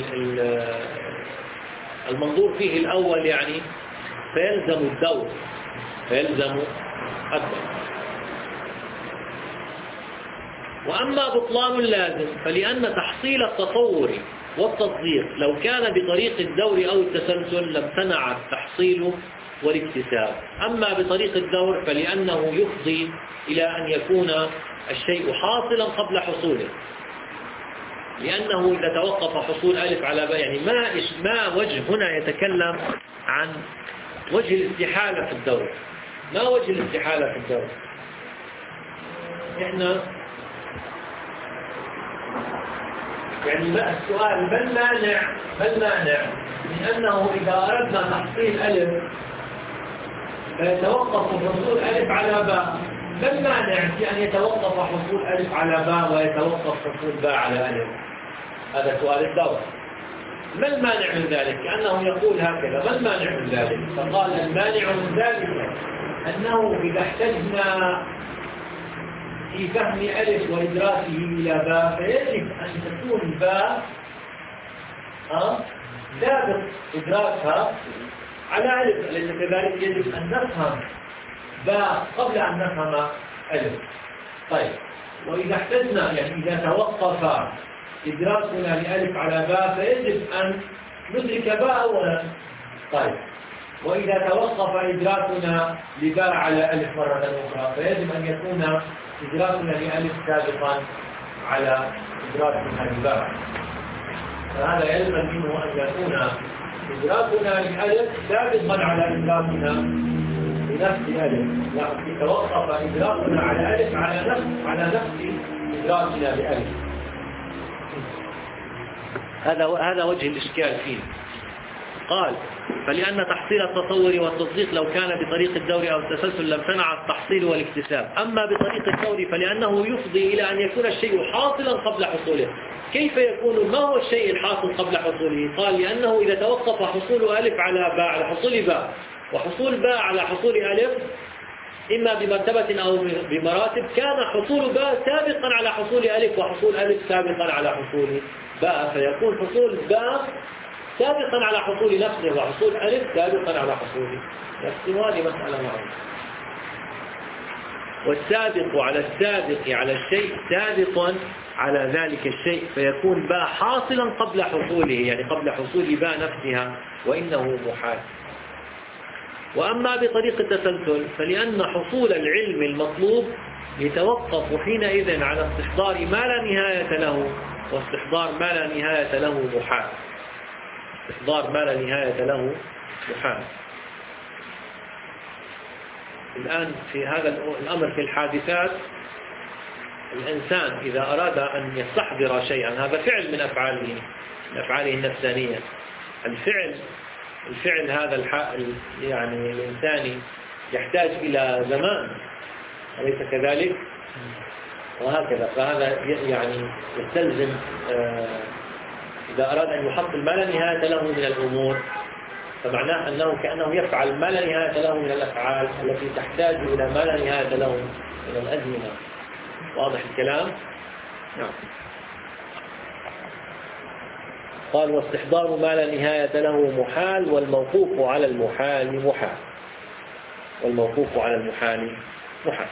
المنظور فيه الأول يعني فيلزم الدور فيلزم الدور. وأما بطلان اللازم فلأن تحصيل التصور والتصديق لو كان بطريق الدور أو التسلسل لامتنع التحصيل والاكتساب. أما بطريق الدور فلأنه يفضي إلى أن يكون الشيء حاصلا قبل حصوله، لأنه إذا توقف حصول ألف على باء يعني ما ما وجه هنا يتكلم عن وجه الاستحالة في الدور. ما وجه الاستحالة في الدور؟ إحنا يعني ما السؤال ما المانع ما المانع من أنه إذا أردنا تحصيل ألف فيتوقف حصول ألف على باء، ما المانع في أن يتوقف حصول ألف على باء ويتوقف حصول باء على ألف؟ هذا سؤال الدور. ما المانع من ذلك؟ كأنه يقول هكذا ما المانع من ذلك؟ فقال المانع من ذلك أنه إذا احتجنا في فهم ألف وإدراكه إلى باء فيجب أن تكون باء ثابت إدراكها على ألف، لأن كذلك يجب أن نفهم باء قبل أن نفهم ألف. طيب وإذا احتجنا يعني إذا توقف إدراكنا لألف على باء فيجب أن ندرك باء أولا. طيب وإذا توقف إدراكنا لباء على ألف مرة أخرى فيجب أن يكون إدراكنا لألف سابقا على إدراكنا لباء. فهذا يلزم منه أن يكون إدراكنا لألف سابقا على إدراكنا لنفس ألف، يتوقف إدراكنا على ألف على نفس على نفس إدراكنا لألف. هذا هذا وجه الإشكال فيه. قال فلأن تحصيل التصور والتصديق لو كان بطريق الدور أو التسلسل لامتنع التحصيل والاكتساب. أما بطريق الدور فلأنه يفضي إلى أن يكون الشيء حاصلا قبل حصوله. كيف يكون؟ ما هو الشيء الحاصل قبل حصوله؟ قال لأنه إذا توقف حصول ألف على باء على حصول باء وحصول باء على حصول ألف إما بمرتبة أو بمراتب، كان حصول باء سابقا على حصول ألف، وحصول ألف سابقا على حصول باء، فيكون حصول باء سابقا على حصول نفسه، وحصول ألف سابقا على حصول نفسه. وهذه مسألة معروفة. والسابق على السابق على الشيء سابق على ذلك الشيء، فيكون باء حاصلا قبل حصوله، يعني قبل حصول باء نفسها، وإنه محال. وأما بطريق التسلسل فلأن حصول العلم المطلوب يتوقف حينئذ على استحضار ما لا نهاية له، واستحضار ما لا نهاية له محال. استحضار ما لا نهاية له محال. الآن في هذا الأمر في الحادثات، الإنسان إذا أراد أن يستحضر شيئا، هذا فعل من أفعاله من أفعاله النفسانية. الفعل الفعل هذا الحائل يعني الإنساني يحتاج إلى زمان، أليس كذلك؟ وهكذا. فهذا يعني يستلزم إذا أراد أن يحصل ما لا نهاية له من الأمور، فمعناه أنه كأنه يفعل ما لا نهاية له من الأفعال التي تحتاج إلى ما لا نهاية له من الأزمنة. واضح الكلام؟ نعم. قال واستحضار ما لا نهاية له محال، والموقوف على المحال محال. والموقوف على المحال محال.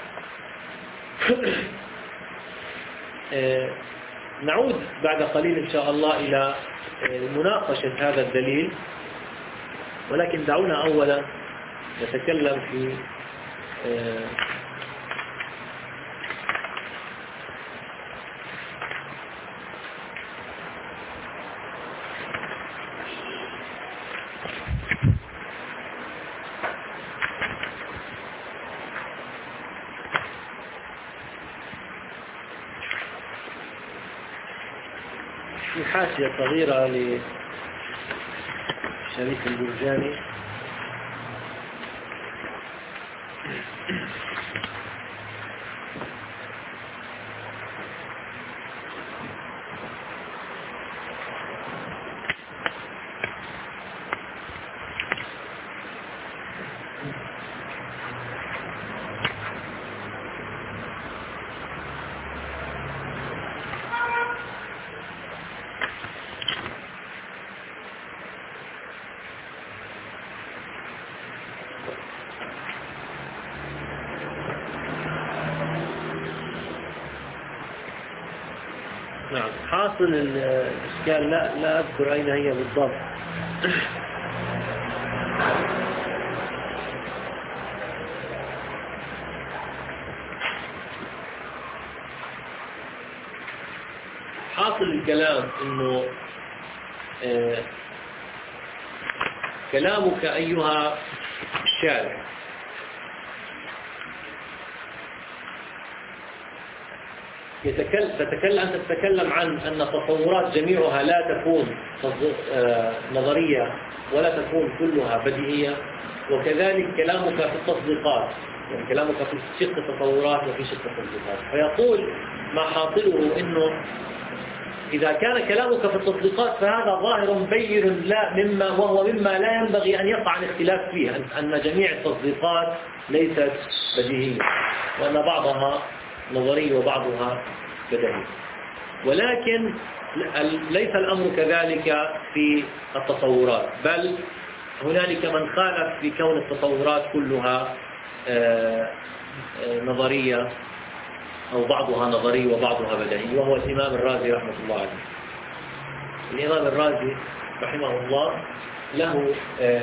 نعود بعد قليل إن شاء الله إلى مناقشة هذا الدليل، ولكن دعونا أولا نتكلم في في حاشية صغيرة لشريف الجرجاني. نعم. حاصل الإشكال لا لا أذكر أين هي بالضبط. حاصل الكلام إنه آه كلامك أيها الشارع يتكلم تتكلم أنت تتكلم عن أن تصورات جميعها لا تكون نظرية ولا تكون كلها بديهية، وكذلك كلامك في التصديقات، يعني كلامك في شق التصورات وفي شق التصديقات. فيقول ما حاصله إنه إذا كان كلامك في التصديقات فهذا ظاهر بين لا مما وهو مما لا ينبغي أن يقع الاختلاف فيه، أن جميع التصديقات ليست بديهية، وأن بعضها نظري وبعضها بديهي. ولكن ليس الأمر كذلك في التصورات، بل هنالك من خالف في كون التصورات كلها نظرية أو بعضها نظري وبعضها بديهي، وهو الإمام الرازي رحمة الله عليه. الإمام الرازي رحمه الله له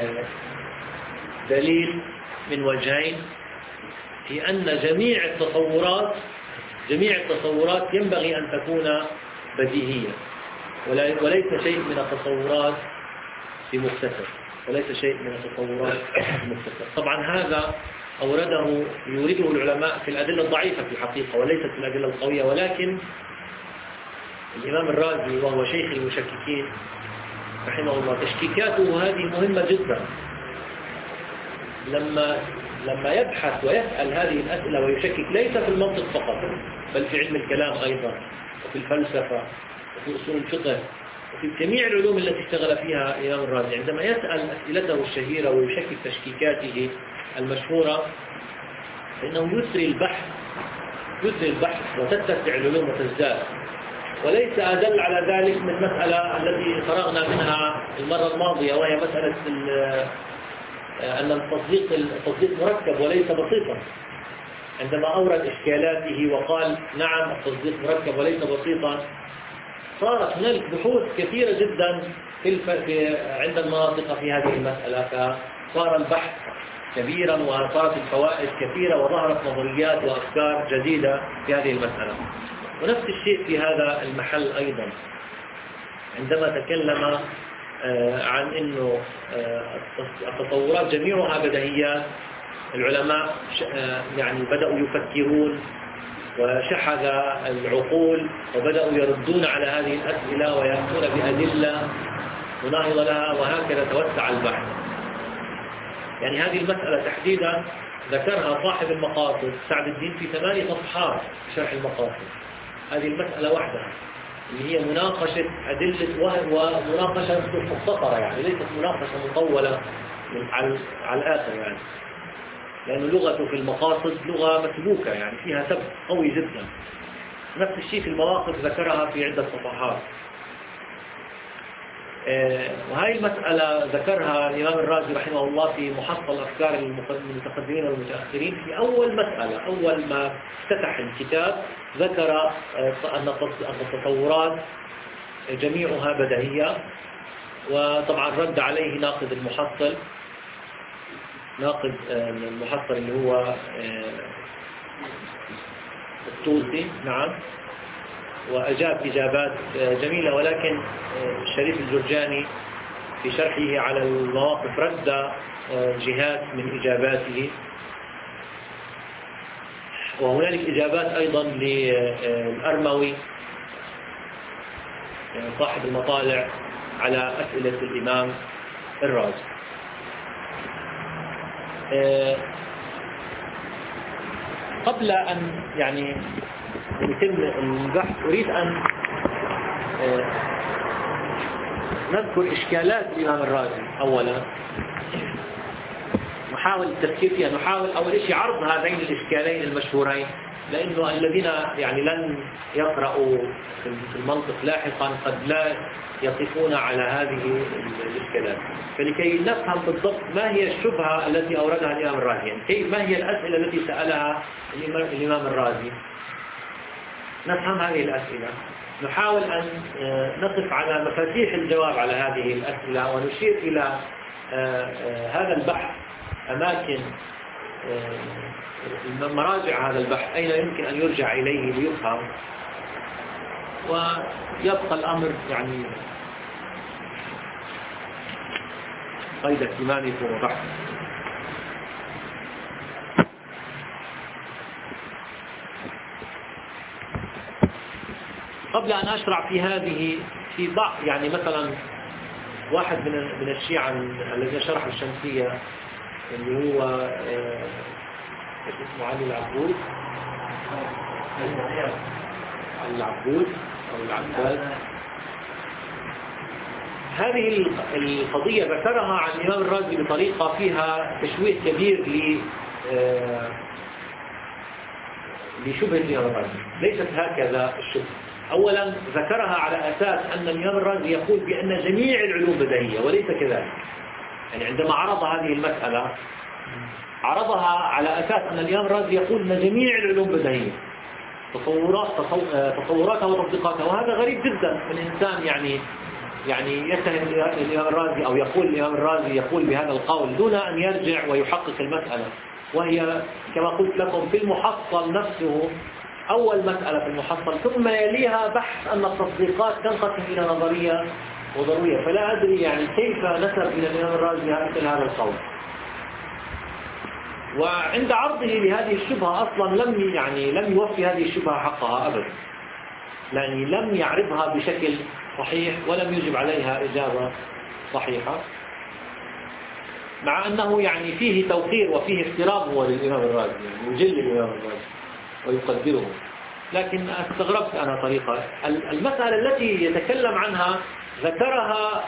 دليل من وجهين في أن جميع التصورات جميع التصورات ينبغي أن تكون بديهية، وليس شيء من التصورات بمختصر وليس شيء من التصورات بمختصر. طبعا هذا أورده يورده العلماء في الأدلة الضعيفة في الحقيقة وليست في الأدلة القوية، ولكن الإمام الرازي وهو شيخ المشككين رحمه الله تشكيكاته هذه مهمة جدا. لما لما يبحث ويسأل هذه الأسئلة ويشكك ليس في المنطق فقط بل في علم الكلام أيضا، وفي الفلسفة، وفي أصول الفقه، وفي جميع العلوم التي اشتغل فيها الإمام الرازي، عندما يسأل أسئلته الشهيرة ويشكك تشكيكاته المشهورة فإنه يسري البحث يسري البحث وتتسع العلوم وتزداد، وليس أدل على ذلك من مسألة التي فرغنا منها المرة الماضية، وهي مسألة أن التصديق التصديق مركب وليس بسيطا. عندما أورد إشكالاته وقال نعم التصديق مركب وليس بسيطا، صارت هناك بحوث كثيرة جدا في الف... في عند المناطق في هذه المسألة، فصار البحث كبيرا وصارت الفوائد كثيرة وظهرت نظريات وأفكار جديدة في هذه المسألة. ونفس الشيء في هذا المحل أيضا، عندما تكلم عن أنه التطورات جميعها بديهيات، العلماء يعني بدأوا يفكرون وشحذ العقول وبدأوا يردون على هذه الأسئلة ويأتون بأدلة مناهضة لها، وهكذا توسع البحث. يعني هذه المسألة تحديدا ذكرها صاحب المقاصد سعد الدين في ثماني صفحات في شرح المقاصد. هذه المسألة وحدها اللي هي مناقشة أدلة ومناقشة مختصرة، يعني ليست مناقشة مطولة على الآخر، يعني لأن لغته في المقاصد لغة مسبوكة، يعني فيها سبب قوي جدا. نفس الشيء في المواقف ذكرها في عدة صفحات. وهذه المسألة ذكرها الإمام الرازي رحمه الله في محصل أفكار المتقدمين والمتأخرين. في أول مسألة، أول ما افتتح الكتاب، ذكر أن التطورات جميعها بديهية، وطبعا رد عليه ناقد المحصل ناقد المحصل اللي هو الطوسي، نعم، وأجاب إجابات جميلة، ولكن الشريف الجرجاني في شرحه على المواقف رد جهات من إجاباته. وهنالك إجابات أيضا للأرموي صاحب المطالع على أسئلة الإمام الرازي. قبل أن يعني يتم البحث أريد أن نذكر إشكالات الإمام الرازي. أولا نحاول التفكير فيها، نحاول أول شيء عرض هذين الإشكالين المشهورين، لأنه الذين يعني لن يقرأوا في المنطق لاحقا قد لا يقفون على هذه الإشكالات. فلكي نفهم بالضبط ما هي الشبهة التي أوردها الإمام الرازي، يعني كيف ما هي الأسئلة التي سألها الإمام الرازي، نفهم هذه الأسئلة، نحاول أن نقف على مفاتيح الجواب على هذه الأسئلة، ونشير إلى هذا البحث أماكن مراجع هذا البحث، أين يمكن أن يرجع إليه ليفهم، ويبقى الأمر يعني قيد اهتمامكم وبحث. قبل أن أشرع في هذه، في بعض يعني مثلا واحد من من الشيعة الذين شرحوا الشمسية اللي هو اسمه علي العبود العبود أو العباد، هذه القضية ذكرها عن الإمام الرازي بطريقة فيها تشويه كبير ل لشبهة الإمام الرازي. ليست هكذا الشبهة. أولا ذكرها على أساس أن الإمام الرازي يقول بأن جميع العلوم بديهية، وليس كذلك. يعني عندما عرض هذه المسألة عرضها على أساس أن الإمام الرازي يقول أن جميع العلوم بديهية، تصورات تصوراتها وتطبيقاتها. وهذا غريب جدا من إنسان يعني يعني يتهم الإمام الرازي أو يقول الإمام الرازي يقول بهذا القول دون أن يرجع ويحقق المسألة. وهي كما قلت لكم في المحصل نفسه أول مسألة في المحصل، ثم يليها بحث أن التطبيقات تنقسم إلى نظرية وضرورية. فلا أدري يعني كيف نسب إلى الإمام الرازي مثل هذا القول. وعند عرضه لهذه الشبهة أصلا لم يعني لم يوفي هذه الشبهة حقها أبدا، يعني لم يعرضها بشكل صحيح ولم يجب عليها إجابة صحيحة، مع أنه يعني فيه توقير وفيه احترام هو للإمام الرازي، يعني يجل الإمام الرازي ويقدره. لكن استغربت أنا طريقة المسألة التي يتكلم عنها ذكرها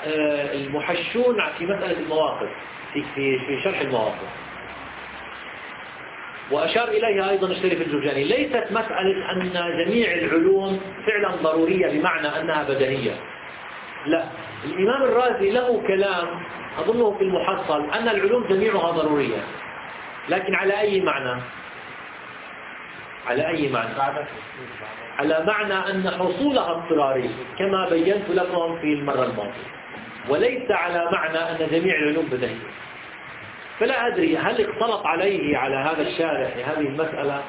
المحشون في مسألة المواقف في في شرح المواقف. وأشار إليها أيضا الشريف الجرجاني، ليست مسألة أن جميع العلوم فعلا ضرورية بمعنى أنها بدنية، لا. الإمام الرازي له كلام أظنه في المحصل أن العلوم جميعها ضرورية، لكن على أي معنى؟ على أي معنى؟ على معنى أن حصولها اضطراري كما بينت لكم في المرة الماضية، وليس على معنى أن جميع العلوم بدنية. فلا أدري هل اختلط عليه على هذا الشارح هذه المسألة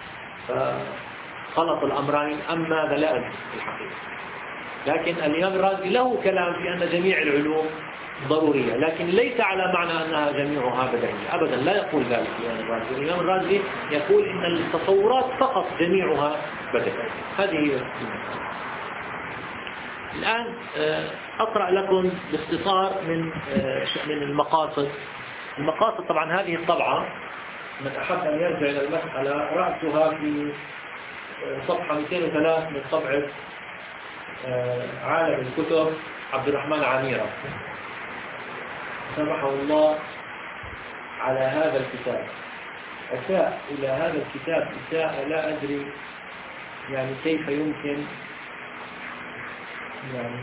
فخلط الأمرين أم ماذا، لا أدري الحقيقة. لكن الإمام الرازي له كلام في أن جميع العلوم ضرورية، لكن ليس على معنى أنها جميعها بدنية أبدا، لا يقول ذلك الإمام الرازي. الإمام الرازي يقول إن التصورات فقط جميعها بدنية. هذه هي الآن أقرأ لكم باختصار من من المقاصد. المقاصد طبعا هذه الطبعة من أحب أن يرجع إلى المسألة رأسها في صفحة مئتين وثلاثة من طبعة عالم الكتب عبد الرحمن عميرة سمحه الله على هذا الكتاب. أساء إلى هذا الكتاب إساءة لا أدري يعني كيف يمكن يعني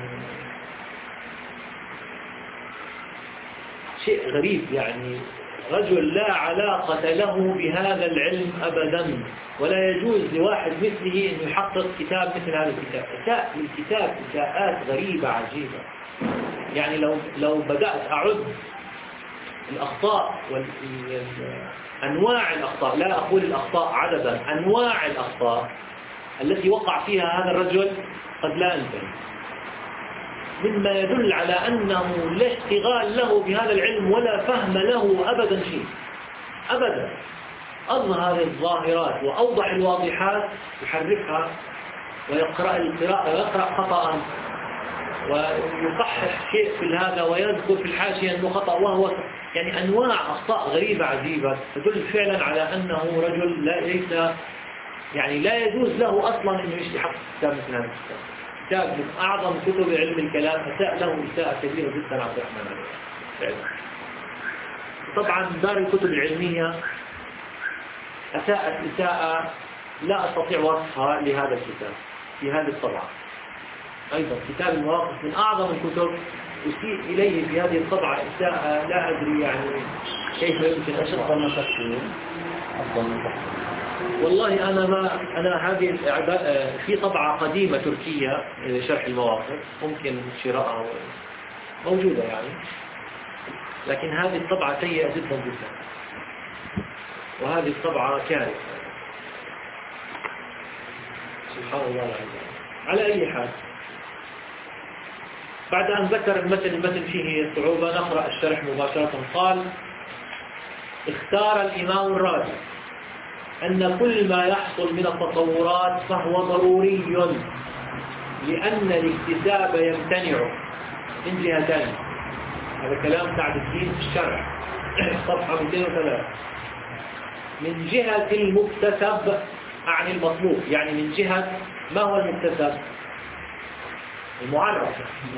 شيء غريب، يعني رجل لا علاقة له بهذا العلم أبدا، ولا يجوز لواحد مثله أن يحقق كتاب مثل هذا الكتاب. أساء للكتاب إساءات غريبة عجيبة. يعني لو لو بدأت أعد الأخطاء وأنواع الأخطاء، لا أقول الأخطاء عددا، أنواع الأخطاء التي وقع فيها هذا الرجل قد لا أنتهي، مما يدل على أنه لا اشتغال له بهذا العلم ولا فهم له أبدا شيء أبدا. أظهر الظاهرات وأوضح الواضحات يحرفها ويقرأ القراءة ويقرأ خطأ ويصحح شيء في هذا ويذكر في الحاشية أنه خطأ، وهو يعني أنواع أخطاء غريبة عجيبة تدل فعلا على أنه رجل لا ليس يعني لا يجوز له أصلا أنه يحقق كتاب مثل هذا الكتاب. كتاب من أعظم كتب علم الكلام، أساء له إساءة كبيرة جدا عبد الرحمن عليه. طبعا دار الكتب العلمية أساءت إساءة لا أستطيع وصفها لهذا الكتاب في هذه الطبعة. أيضا كتاب المواقف من أعظم الكتب أسيء إليه في هذه الطبعة إساءة لا أدري يعني كيف يمكن أن أفضل من تفسير أفضل من تفسير. والله أنا ما أنا هذه في طبعة قديمة تركية شرح المواقف ممكن شراءها موجودة يعني، لكن هذه الطبعة سيئة جدا جدا، وهذه الطبعة كارثة سبحان الله العظيم. على أي حال، بعد أن ذكر المتن المتن فيه صعوبة نقرأ الشرح مباشرة. قال: اختار الإمام الرازي أن كل ما يحصل من التصورات فهو ضروري، لأن الاكتساب يمتنع من جهتين. هذا كلام سعد الدين في الشرح صفحة مئتين وثلاثة. من جهة المكتسب عن المطلوب، يعني من جهة ما هو المكتسب؟ المعرف.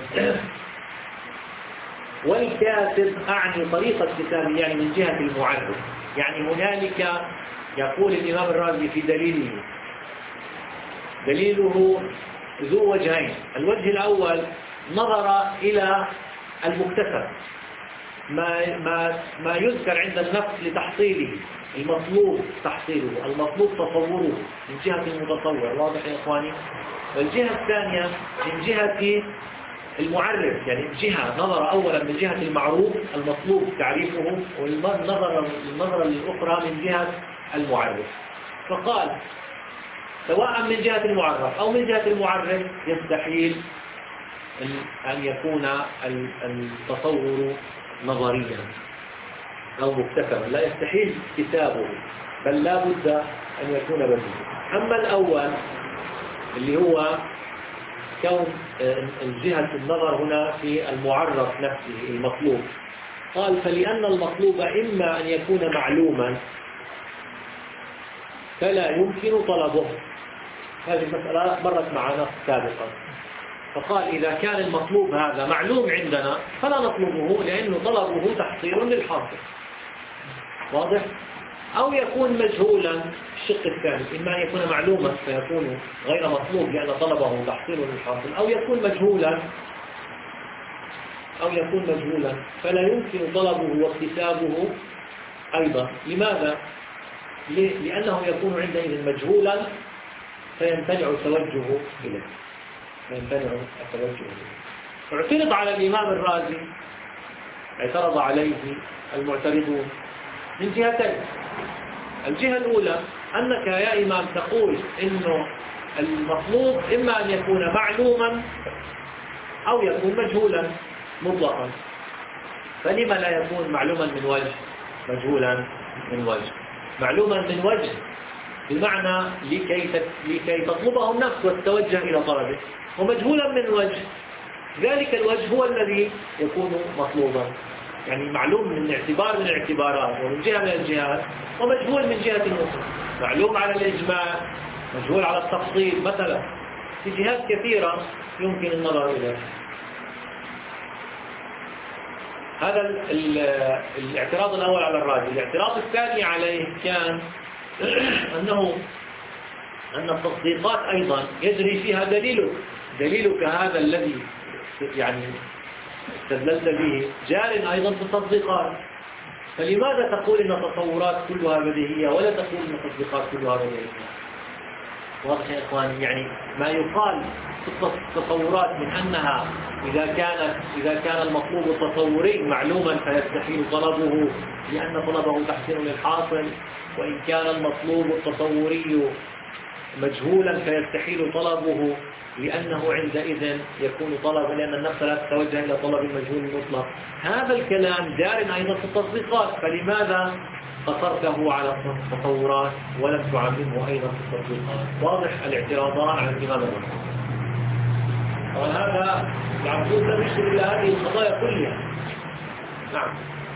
والكاتب أعني طريقة كتابه، يعني من جهة المعرف. يعني هنالك يقول الإمام الرازي في دليله دليله ذو وجهين. الوجه الأول نظر إلى المكتسب، ما ما ما يذكر عند النفس لتحصيله، المطلوب تحصيله، المطلوب تصوره من جهة المتصور. واضح يا إخواني؟ والجهة الثانية من جهة المعرف، يعني جهة نظر أولا من جهة المعروف المطلوب تعريفه، والنظر النظرة الأخرى من جهة المعرف. فقال سواء من جهة المعرف أو من جهة المعرف يستحيل أن يكون التصور نظريا أو مكتسبا، لا يستحيل كتابه، بل لا بد أن يكون بديهيا. أما الأول اللي هو كون الجهة النظر هنا في المعرف نفسه المطلوب، قال فلأن المطلوب إما أن يكون معلوما فلا يمكن طلبه. هذه المسألة مرت معنا سابقا. فقال إذا كان المطلوب هذا معلوم عندنا فلا نطلبه، لأنه طلبه تحصيل للحاصل. واضح؟ أو يكون مجهولا الشق الثاني، إما أن يكون معلوما فيكون غير مطلوب لأن طلبه تحصيل للحاصل، أو يكون مجهولا أو يكون مجهولا فلا يمكن طلبه واكتسابه أيضا. لماذا؟ لأنه يكون عندئذ مجهولا فيمتنع التوجه إليه فيمتنع التوجه إليه. اعترض على الإمام الرازي، اعترض عليه المعترضون من جهتين. الجهة الأولى أنك يا إمام تقول إنه المطلوب إما أن يكون معلوما أو يكون مجهولا مطلقا، فلما لا يكون معلوما من وجه مجهولا من وجه؟ معلوما من وجه بمعنى لكي لكي تطلبه النفس وتتوجه إلى طلبه، ومجهولا من وجه ذلك الوجه هو الذي يكون مطلوبا، يعني معلوم من اعتبار من الاعتبارات ومن جهة من الجهات، ومجهول من جهة أخرى، معلوم على الإجماع مجهول على التفصيل مثلا، في جهات كثيرة يمكن النظر إليها. هذا الاعتراض الأول على الرازي. الاعتراض الثاني عليه كان أنه أن التصديقات أيضا يجري فيها دليلك دليلك هذا الذي يعني استدللت به جار أيضا في التصديقات، فلماذا تقول إن التصورات كلها بديهية ولا تقول إن التصديقات كلها بديهية؟ واضح يا إخواني؟ يعني ما يقال في التصورات من أنها إذا كانت إذا كان المطلوب التصوري معلوما فيستحيل طلبه لأن طلبه تحسين للحاصل، وإن كان المطلوب التصوري مجهولا فيستحيل طلبه لأنه عندئذ يكون طلبا لأن النفس لا تتوجه إلى طلب المجهول المطلق. هذا الكلام جار أيضا في التصديقات، فلماذا قصرته على التصورات ولم تعممه أيضا في التصديقات؟ واضح الاعتراضان على الإمام الرازي. وهذا العبدود لم يشير إلى هذه القضايا كلها. نعم.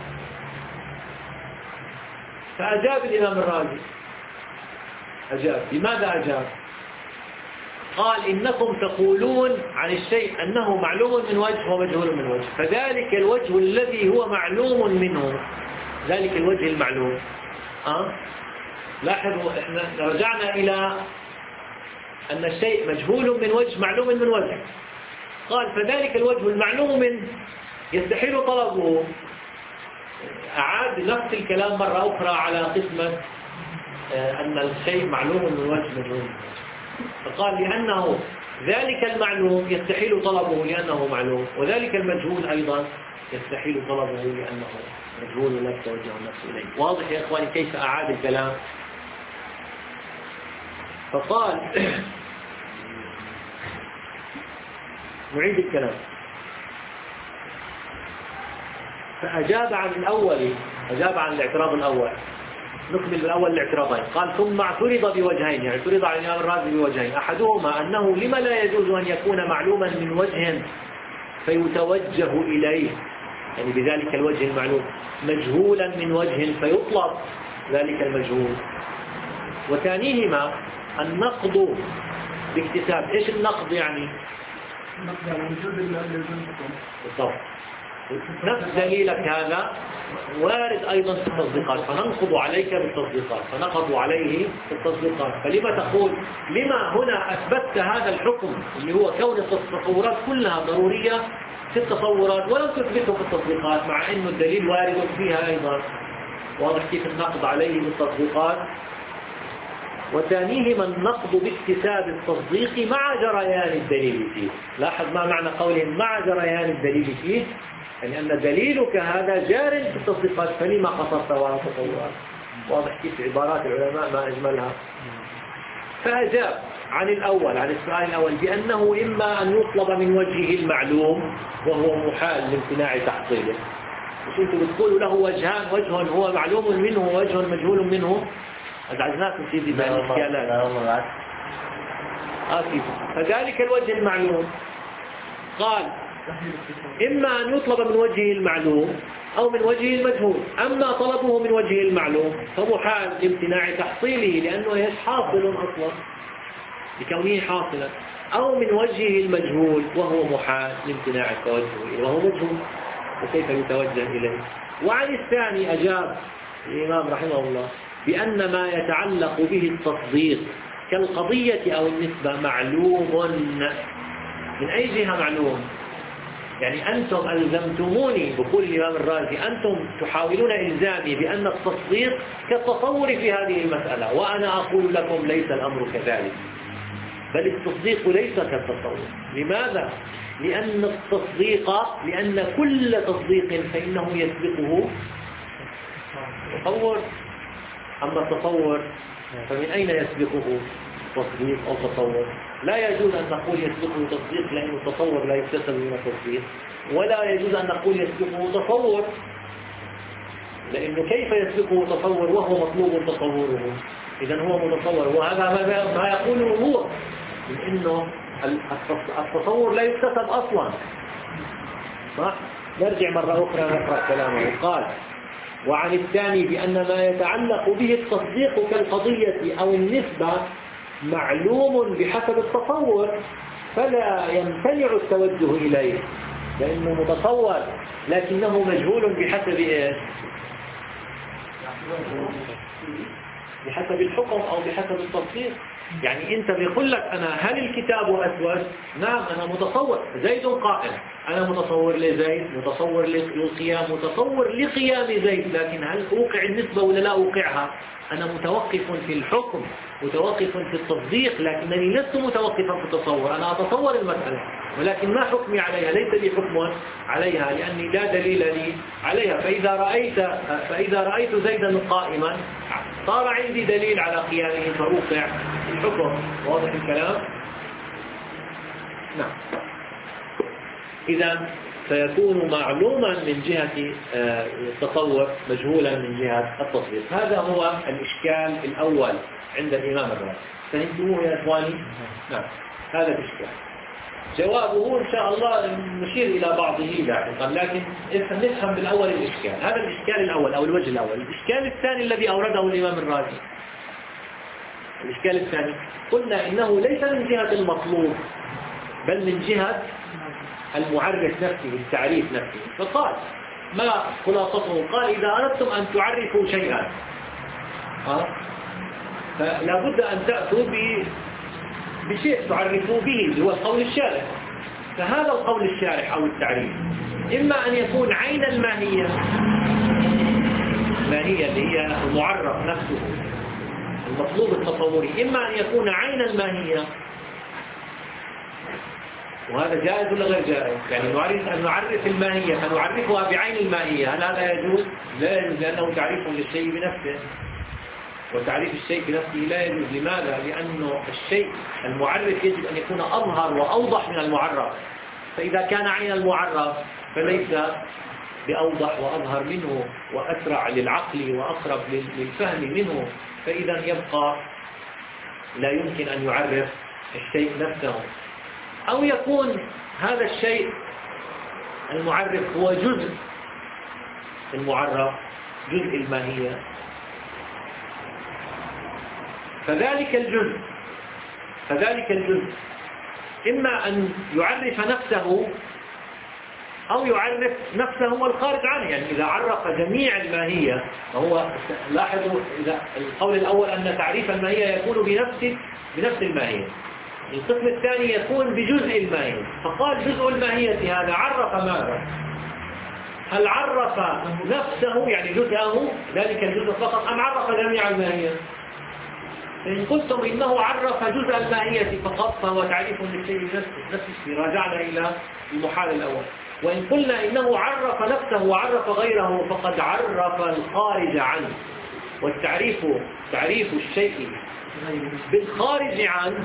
فأجاب الإمام الرازي، أجاب. لماذا أجاب؟ قال إنكم تقولون عن الشيء أنه معلوم من وجه ومجهول من وجه، فذلك الوجه الذي هو معلوم منه ذلك الوجه المعلوم. أه؟ لاحظوا إحنا رجعنا إلى أن الشيء مجهول من وجه معلوم من وجه، قال فذلك الوجه المعلوم منه يستحيل طلبه. أعاد نفس الكلام مرة أخرى على قسمة أن الشيء معلوم من وجه مجهول من وجه، فقال لأنه ذلك المعلوم يستحيل طلبه لأنه معلوم، وذلك المجهول أيضا يستحيل طلبه لأنه مجهول ولا توجه النفس إليه. واضح يا إخواني كيف أعاد الكلام؟ فقال نعيد الكلام. فأجاب عن الأول، أجاب عن الاعتراض الأول. نكمل الأول الاعتراضين. قال ثم اعترض بوجهين، يعني اعترض على الإمام الرازي بوجهين. أحدهما أنه لما لا يجوز أن يكون معلوما من وجه فيتوجه إليه، يعني بذلك الوجه المعلوم، مجهولا من وجه فيطلب ذلك المجهول. وثانيهما النقض باكتساب. إيش النقض يعني؟ النقض يعني وجود الجنسكم بالضبط. نفس دليلك هذا وارد أيضا في التصديقات، فننقض عليك بالتصديقات، فنقضوا عليه في التصديقات. فلما تقول لما هنا أثبتت هذا الحكم اللي هو كون التصورات كلها ضرورية في التصورات ولم تثبته في التصديقات مع أنه الدليل وارد فيها أيضا؟ واضح كيف النقض عليه بالتصديقات. وثانيهما النقض باكتساب التصديق مع جريان الدليل فيه. لاحظ ما معنى قولهم مع جريان الدليل فيه، يعني أن دليلك هذا جار في التصديقات، فلما قصرت على التصورات؟ واضح كيف عبارات العلماء ما أجملها. فأجاب عن الأول، عن السؤال الأول، بأنه إما أن يطلب من وجهه المعلوم وهو محال لامتناع تحصيله. مش أنتم بتقولوا له وجهان، وجه هو معلوم منه ووجه مجهول منه؟ أزعجناكم في ذي بين الكلام. فذلك الوجه المعلوم قال إما أن يطلب من وجهه المعلوم أو من وجهه المجهول. أما طلبه من وجهه المعلوم فمحال لامتناع تحصيله لأنه ايش حاصل أصلا لكونه حاصلا، أو من وجهه المجهول وهو محال لامتناع التوجه إليه وهو مجهول، وكيف يتوجه إليه. وعن الثاني أجاب الإمام رحمه الله بأن ما يتعلق به التصديق كالقضية أو النسبة معلوم. من أي جهة معلوم؟ يعني أنتم ألزمتموني، بقول الإمام الرازي، أنتم تحاولون إلزامي بأن التصديق كالتصور في هذه المسألة، وأنا أقول لكم ليس الأمر كذلك، بل التصديق ليس كالتصور. لماذا؟ لأن التصديق لأن كل تصديق فإنه يسبقه تصور. أما التصور فمن أين يسبقه تصديق أو تصور؟ لا يجوز أن نقول يسبقه تصديق لأن التصور لا يكتسب من التصديق، ولا يجوز أن نقول يسبقه تصور لأنه كيف يسبقه تصور وهو مطلوب تصوره؟ إذن هو متصور، وهذا ما يقوله هو، لأنه التصور لا يكتسب أصلا. صح؟ نرجع مرة أخرى نقرأ كلامه. قال: وعن الثاني بأن ما يتعلق به التصديق كالقضية أو النسبة معلوم بحسب التصور، فلا يمتنع التوجه إليه لأنه متصور لكنه مجهول بحسب إيش؟ بحسب الحكم أو بحسب التصديق. يعني أنت بيقول لك أنا هل الكتاب أسود؟ نعم أنا متصور زيد قائم، أنا متصور لزيد، متصور للقيام، متصور لقيام زيد، لكن هل أوقع النسبة ولا لا أوقعها؟ أنا متوقف في الحكم، متوقف في التصديق، لكنني لست متوقفا في التصور. أنا أتصور المسألة ولكن ما حكمي عليها، ليس لي حكم عليها لأني لا دليل لي عليها. فإذا رأيت فإذا رأيت زيدا قائما صار عندي دليل على قيامه فأوقع الحكم. واضح الكلام؟ نعم. إذا فيكون معلوما من جهة التصور، مجهولا من جهة التصديق. هذا هو الإشكال الأول عند الإمام الرازي. فهمتموه يا إخواني؟ نعم، هذا الإشكال. جوابه إن شاء الله نشير إلى بعضه لاحقا، لكن نفهم بالأول الإشكال. هذا الإشكال الأول أو الوجه الأول. الإشكال الثاني الذي أورده الإمام الرازي، الإشكال الثاني قلنا إنه ليس من جهة المطلوب بل من جهة المعرف نفسه، التعريف نفسه. فقال ما خلاصته؟ قال إذا أردتم أن تعرفوا شيئا فلا بد أن تأتوا بشيء تعرفوا به اللي هو القول الشارح. فهذا القول الشارح أو التعريف إما أن يكون عين الماهية، الماهية اللي هي المعرف نفسه المطلوب التصوري، إما أن يكون عين الماهية، وهذا جائز ولا غير جائز؟ يعني نعرف أن نعرف الماهية فنعرفها بعين الماهية، هل هذا يجوز؟ لا يجوز، لأنه تعريف للشيء بنفسه، وتعريف الشيء بنفسه لا يجوز. لماذا؟ لأنه الشيء المعرف يجب أن يكون أظهر وأوضح من المعرف، فإذا كان عين المعرف فليس بأوضح وأظهر منه وأسرع للعقل وأقرب للفهم منه، فإذا يبقى لا يمكن أن يعرف الشيء نفسه. أو يكون هذا الشيء المعرف هو جزء المعرف، جزء الماهية، فذلك الجزء فذلك الجزء إما أن يعرف نفسه أو يعرف نفسه والخارج عنه. يعني إذا عرف جميع الماهية فهو، لاحظوا إذا القول الأول أن تعريف الماهية يكون بنفس بنفس الماهية، القسم الثاني يكون بجزء الماهية. فقال جزء الماهية هذا عرف ماذا؟ هل عرف نفسه يعني جزءه ذلك الجزء فقط أم عرف جميع الماهية؟ فإن قلتم إنه عرف جزء الماهية فقط فهو تعريف للشيء بنفسه، نفس الشيء، راجعنا إلى المحال الأول. وإن قلنا إنه عرف نفسه وعرف غيره فقد عرف الخارج عنه، والتعريف تعريف الشيء بالخارج عنه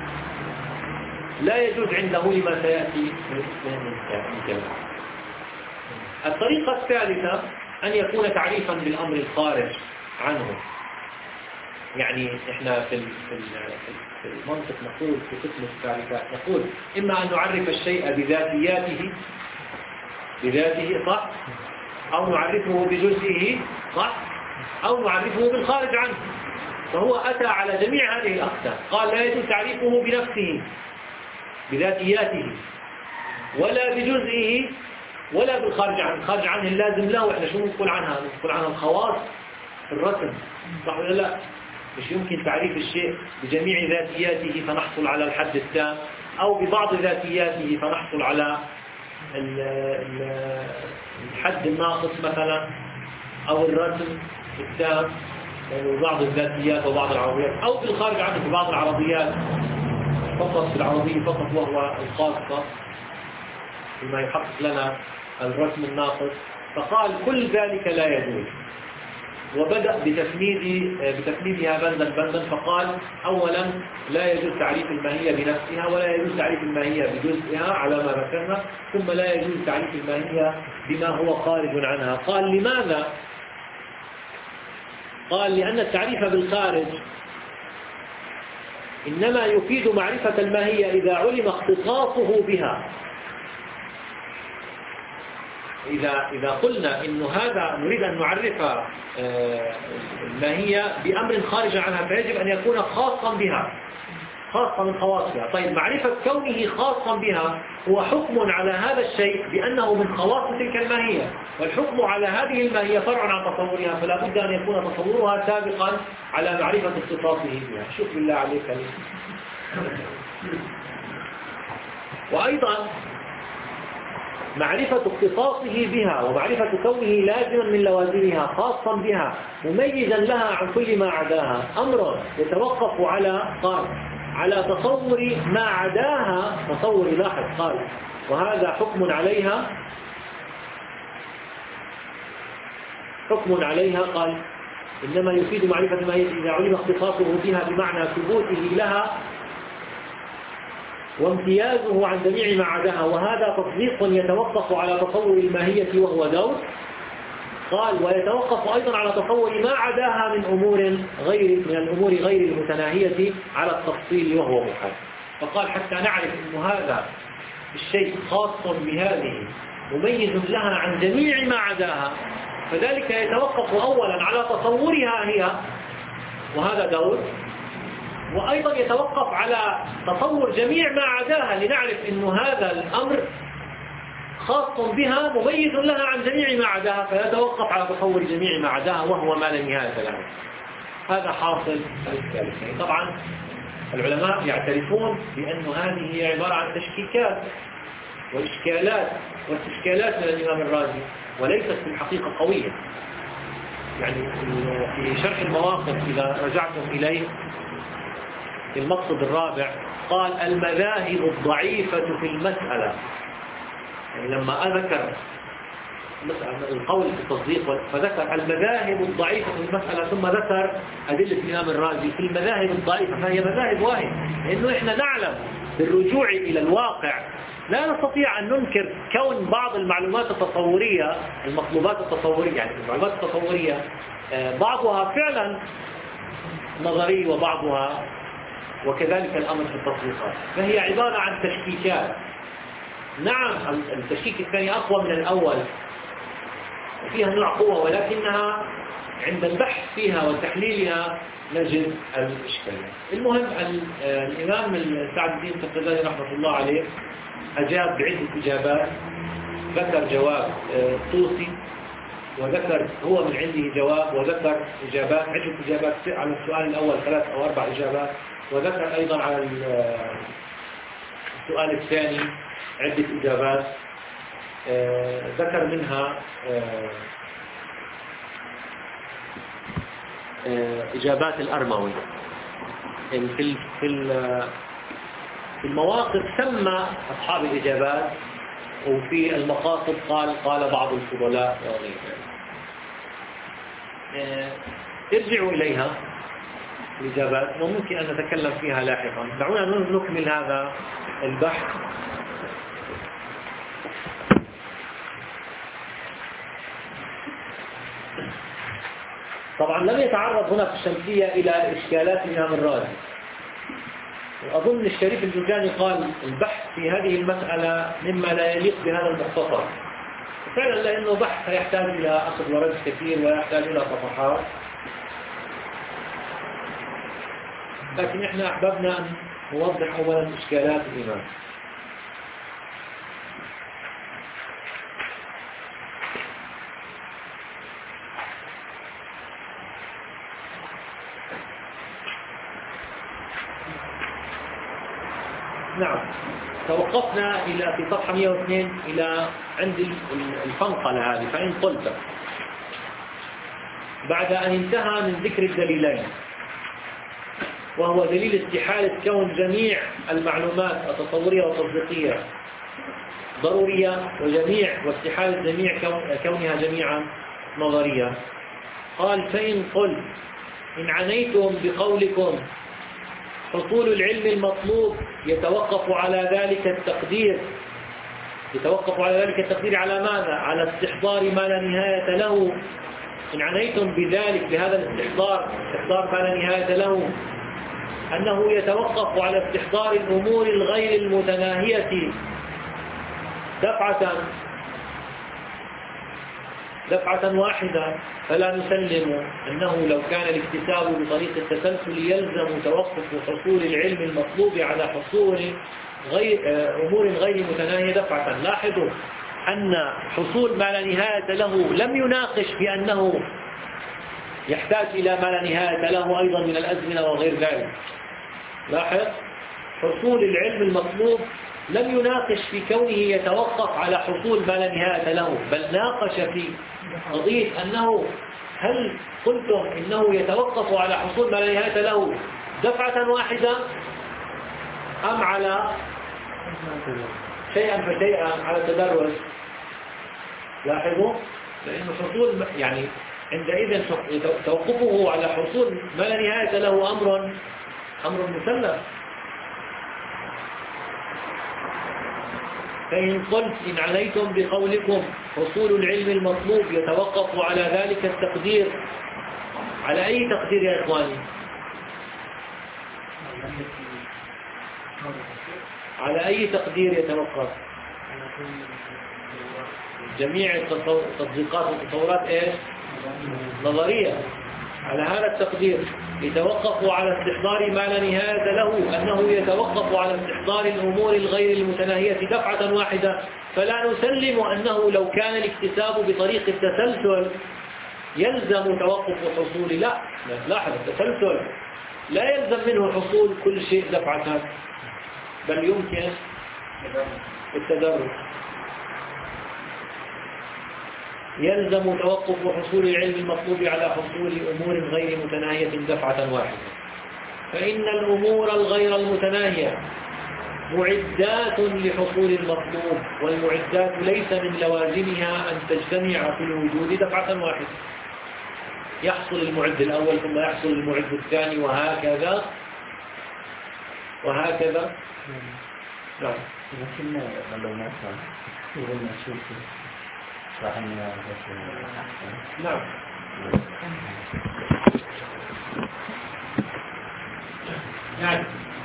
لا يجوز عنده لما سيأتي من الكلام. الطريقة الثالثة أن يكون تعريفا بالأمر الخارج عنه. يعني إحنا في في المنطق نقول في قسم التعريفات نقول إما أن نعرف الشيء بذاتياته بذاته صح، أو نعرفه بجزئه صح، أو نعرفه بالخارج عنه. فهو أتى على جميع هذه الأقسام. قال لا يجوز تعريفه بنفسه بذاتياته ولا بجزئه ولا بالخارج عنه. الخارج عنه اللازم له، إحنا شو نقول عنها؟ نقول عنها الخواص في الرسم، صح ولا لا؟ مش يمكن تعريف الشيء بجميع ذاتياته فنحصل على الحد التام، أو ببعض ذاتياته فنحصل على الحد الناقص مثلا، أو الرسم التام يعني بعض الذاتيات وبعض العرضيات، أو بالخارج عنه في بعض العرضيات فقط، في العرضية فقط وهو الخاصة بما يحقق لنا الرسم الناقص. فقال كل ذلك لا يجوز، وبدأ بتفنيد بتفنيدها بندا بندا. فقال أولا لا يجوز تعريف الماهية بنفسها، ولا يجوز تعريف الماهية بجزئها على ما ذكرنا، ثم لا يجوز تعريف الماهية بما هو خارج عنها. قال لماذا؟ قال لأن التعريف بالخارج إنما يفيد معرفة الماهية إذا علم اختصاصه بها. إذا إذا قلنا إنه هذا نريد أن نعرف الماهية بأمر خارج عنها، فيجب أن يكون خاصا بها، خاصا من خواصها. طيب معرفة كونه خاصا بها هو حكم على هذا الشيء بأنه من خواص تلك الماهية، والحكم على هذه الماهية فرع عن تصورها، فلا بد أن يكون تصورها سابقا على معرفة اختصاصه بها. شوف بالله عليك. وأيضا معرفة اختصاصه بها ومعرفة كونه لازما من لوازمها خاصا بها مميزا لها عن كل ما عداها أمر يتوقف على قال على تصور ما عداها. تصور لاحظ قال وهذا حكم عليها، حكم عليها قال إنما يفيد معرفة ما هي إذا علم اختصاصه بها بمعنى ثبوته لها وامتيازه عن جميع ما عداها، وهذا تطبيق يتوقف على تصور الماهية وهو دور. قال ويتوقف أيضا على تصور ما عداها من أمور غير من الأمور غير المتناهية على التفصيل وهو محال. فقال حتى نعرف أن هذا الشيء خاص بهذه مميز لها عن جميع ما عداها، فذلك يتوقف أولا على تصورها هي وهذا دور، وأيضا يتوقف على تصور جميع ما عداها لنعرف أن هذا الأمر خاص بها مميز لها عن جميع ما عداها، فيتوقف على تصور جميع ما عداها وهو ما لا نهاية له. هذا حاصل الثالث. طبعا العلماء يعترفون بأن هذه هي عبارة عن تشكيكات وإشكالات واستشكالات من الإمام الرازي، وليست في الحقيقة قوية. يعني في شرح المواقف إذا رجعتم إليه في المقصد الرابع قال المذاهب الضعيفة في المسألة، يعني لما أذكر القول في التصديق فذكر المذاهب الضعيفة في المسألة، ثم ذكر أدلة الإمام الرازي في المذاهب الضعيفة، فهي مذاهب واحدة، لأنه إحنا نعلم بالرجوع إلى الواقع لا نستطيع أن ننكر كون بعض المعلومات التصورية المطلوبات التصورية، يعني المعلومات التصورية بعضها فعلا نظري وبعضها وكذلك الأمر في التطبيقات، فهي عبارة عن تشكيكات. نعم التشكيك الثاني أقوى من الأول وفيها نوع قوة، ولكنها عند البحث فيها وتحليلها نجد الإشكالات. المهم الإمام سعد الدين التقلاني رحمة الله عليه أجاب بعدة إجابات، ذكر جواب طوسي وذكر هو من عنده جواب، وذكر إجابات عدة إجابات على السؤال الأول ثلاث أو أربع إجابات، وذكر أيضا على السؤال الثاني عدة إجابات، ذكر منها إجابات الأرموي. في في المواقف سمى أصحاب الإجابات، وفي المقاصد قال قال بعض الفضلاء وغير ذلك. ارجعوا إليها الإجابات وممكن أن نتكلم فيها لاحقا. دعونا نكمل هذا البحث. طبعا لم يتعرض هنا في الشمسية إلى إشكالات الإمام الرازي، وأظن الشريف الجرجاني قال البحث في هذه المسألة مما لا يليق بهذا المختصر، فعلا لأنه بحث يحتاج إلى أخذ ورد كثير ويحتاج إلى صفحات، لكن إحنا أحببنا أن نوضح أولا إشكالات الإمام. نعم، توقفنا إلى في صفحة مئة واثنين إلى عند الفنقلة هذه. فإن قلت بعد أن انتهى من ذكر الدليلين، وهو دليل استحالة كون جميع المعلومات التصورية والتصديقية ضرورية، وجميع واستحالة جميع كونها جميعا نظرية، قال: فإن قلت إن عنيتم بقولكم حصول العلم المطلوب يتوقف على ذلك التقدير يتوقف على ذلك التقدير على ماذا؟ على استحضار ما لا نهاية له. إن عنيتم بذلك بهذا الاستحضار استحضار ما لا نهاية له أنه يتوقف على استحضار الأمور الغير المتناهية دفعة دفعة واحدة، فلا نسلم أنه لو كان الاكتساب بطريق التسلسل يلزم توقف حصول العلم المطلوب على حصول غير أمور غير متناهية دفعة. لاحظوا أن حصول ما لا نهاية له لم يناقش بأنه يحتاج إلى ما لا نهاية له أيضا من الأزمنة وغير ذلك. لاحظ، حصول العلم المطلوب لم يناقش في كونه يتوقف على حصول ما لا نهاية له، بل ناقش في قضية أنه هل قلتم إنه يتوقف على حصول ما لا نهاية له دفعة واحدة أم على شيئا فشيئا على تدرج. لاحظوا، لأن حصول يعني عندئذ توقفه على حصول ما لا نهاية له أمر أمر مسلم. فإن قلت إن عليتم بقولكم حصول العلم المطلوب يتوقف على ذلك التقدير، على أي تقدير يا إخواني؟ على أي تقدير يتوقف؟ جميع التطبيقات والتصورات إيش؟ نظرية. على هذا التقدير يتوقف على استحضار ما لا نهاية له، أنه يتوقف على استحضار الأمور الغير المتناهية دفعة واحدة، فلا نسلم أنه لو كان الاكتساب بطريق التسلسل يلزم توقف حصول. لا، لاحظ، التسلسل لا يلزم منه حصول كل شيء دفعة، بل يمكن التدرج. يلزم توقف حصول العلم المطلوب على حصول أمور غير متناهية دفعة واحدة، فإن الأمور الغير المتناهية معدات لحصول المطلوب، والمعدات ليس من لوازمها أن تجتمع في الوجود دفعة واحدة. يحصل المعد الأول ثم يحصل المعد الثاني، وهكذا وهكذا. نعم. لكن لو مثلا يقولنا شوف صح إنه نعم. يعني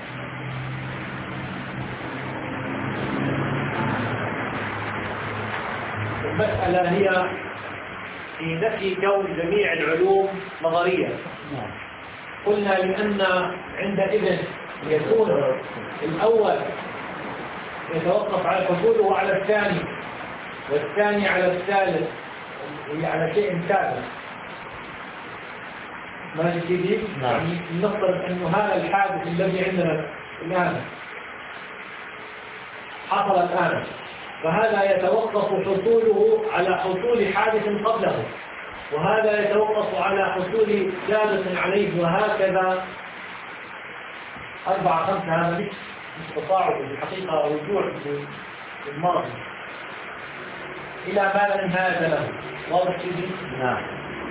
المسألة هي في نفي كون جميع العلوم نظرية. قلنا لأن عندئذ يكون الأول يتوقف على حصوله على الثاني، والثاني على الثالث، على شيء ثالث. ما جديد؟ يعني نفترض أنه هذا الحادث الذي عندنا الآن حصل الآن، فهذا يتوقف حصوله على حصول حادث قبله، وهذا يتوقف على حصول ثالث عليه، وهكذا أربعة خمسة. هذا مش مش تصاعد، بالحقيقة رجوع في الماضي إلى ما لا نهاية له. واضح كذي؟ نعم.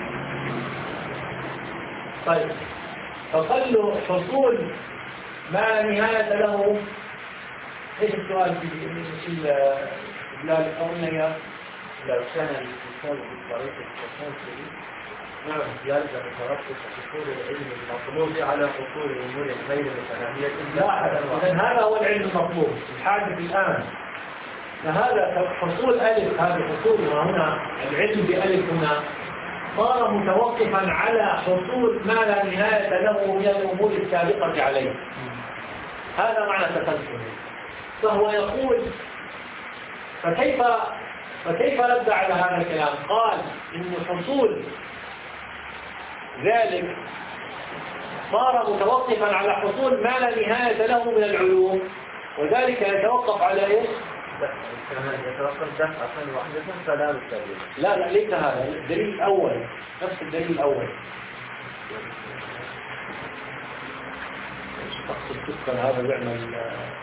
طيب، فقل حصول ما لا نهاية له. ايش السؤال في البلاد القومية؟ لو كان الاتصال بالطريقة التسلسلي نعم يلزم ترتب حصول العلم المطلوب على حصول الأمور غير متناهية. لا، إذن هذا هو العلم المطلوب الحادث الآن. فهذا حصول ألف، هذا حصول هنا العلم بألف هنا صار متوقفا على حصول ما لا نهاية له من الأمور السابقة عليه. هذا معنى التسلسل. فهو يقول فكيف فكيف رد على هذا الكلام؟ قال إن حصول ذلك صار متوقفا على حصول ما لا نهاية له من العلوم، وذلك يتوقف على إيش؟ يتوقف دفعة واحدة فلا بالتالي. لا لا ليس هذا الدليل الأول، نفس الدليل الأول. شخص الكفر هذا يعمل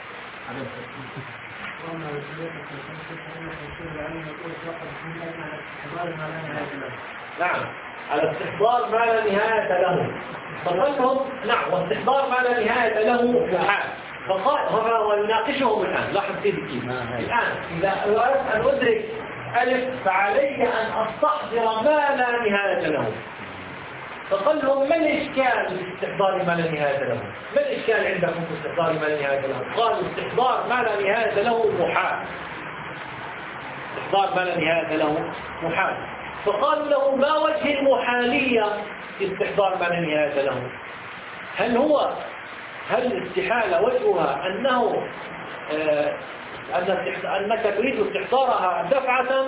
نعم على استحضار ما لا نهاية له. فقالهم نعم واستحضار ما لا نهاية له محال. فقال هو ويناقشهم الآن. لاحظ كيف الآن إذا أردت أن أدرك ألف فعلي أن أستحضر ما لا نهاية له. فقال لهم ما الإشكال في استحضار ما لا نهاية له؟ ما الإشكال عندكم في استحضار ما لا نهاية له؟ قالوا استحضار ما لا نهاية له محال. استحضار ما لا نهاية له محال. فقالوا له ما وجه المحالية في استحضار ما لا نهاية له؟ هل هو هل الاستحالة وجهها أنه آه أنك تريد استحضارها دفعة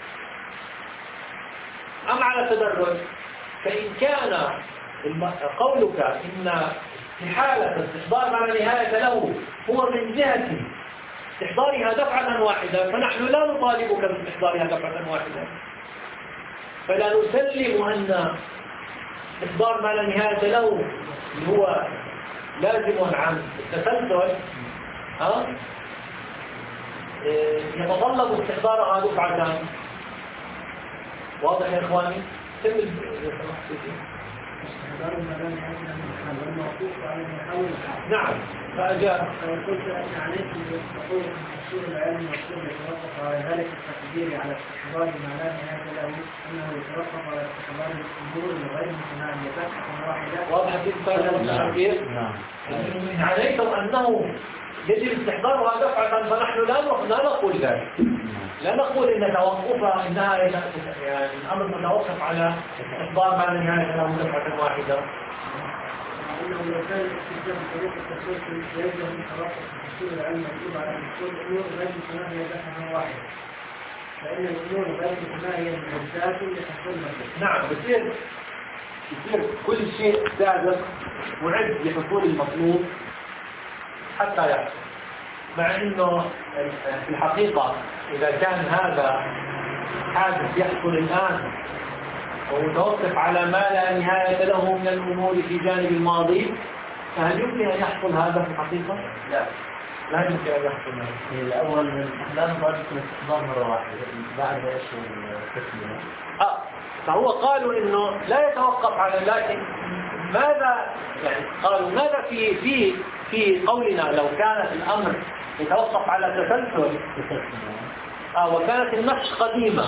أم على تدرج؟ فإن كان قولك إن استحالة استحضار ما لا نهاية له هو من جهة استحضارها دفعة واحدة فنحن لا نطالبك باستحضارها دفعة واحدة. فلا نسلم أن استحضار ما لا نهاية له هو لازم عن التسلسل ها يتطلب استحضارها دفعة. واضح يا إخواني؟ كمل نعم فأجاب وقلت أن عليكم بالتطور من أصول العلم والسنة يتوقف على ذلك التقدير على استحضار ما لا نهاية له أنه يتوقف على استحضار الأمور الغير متناهية بحثا واحدة. واضح كيف؟ نعم. عليكم أنه يجب استحضارها دفعة فنحن لا لا نقول ذلك. لا نقول إن توقفها إنها يعني الأمر متوقف على استحضار ما لا نهاية له دفعة واحدة. أنه لو كان الاستخدام بطريقة التسلسل يجب أن يتوقف أصول العلم مكتوب على أن كل الأمور غير متناهية دفعة واحدة. فإن الأمور غير متناهية من الذات لحصولها. نعم بصير بصير كل شيء سابق معد لحصول المطلوب حتى يحصل. مع إنه في الحقيقة إذا كان هذا حادث يحصل الآن ومتوقف على ما لا نهاية له من الأمور في جانب الماضي فهل يمكن أن يحصل هذا في الحقيقة؟ لا لا يمكن أن يحصل هذا. الأول الاستحضار ضروري الاستحضار مرة واحدة بعد إيش التسليم. آه فهو قالوا إنه لا يتوقف على لكن ماذا يعني قالوا ماذا في في في قولنا لو كان الأمر يتوقف على تسلسل آه وكانت النفس قديمة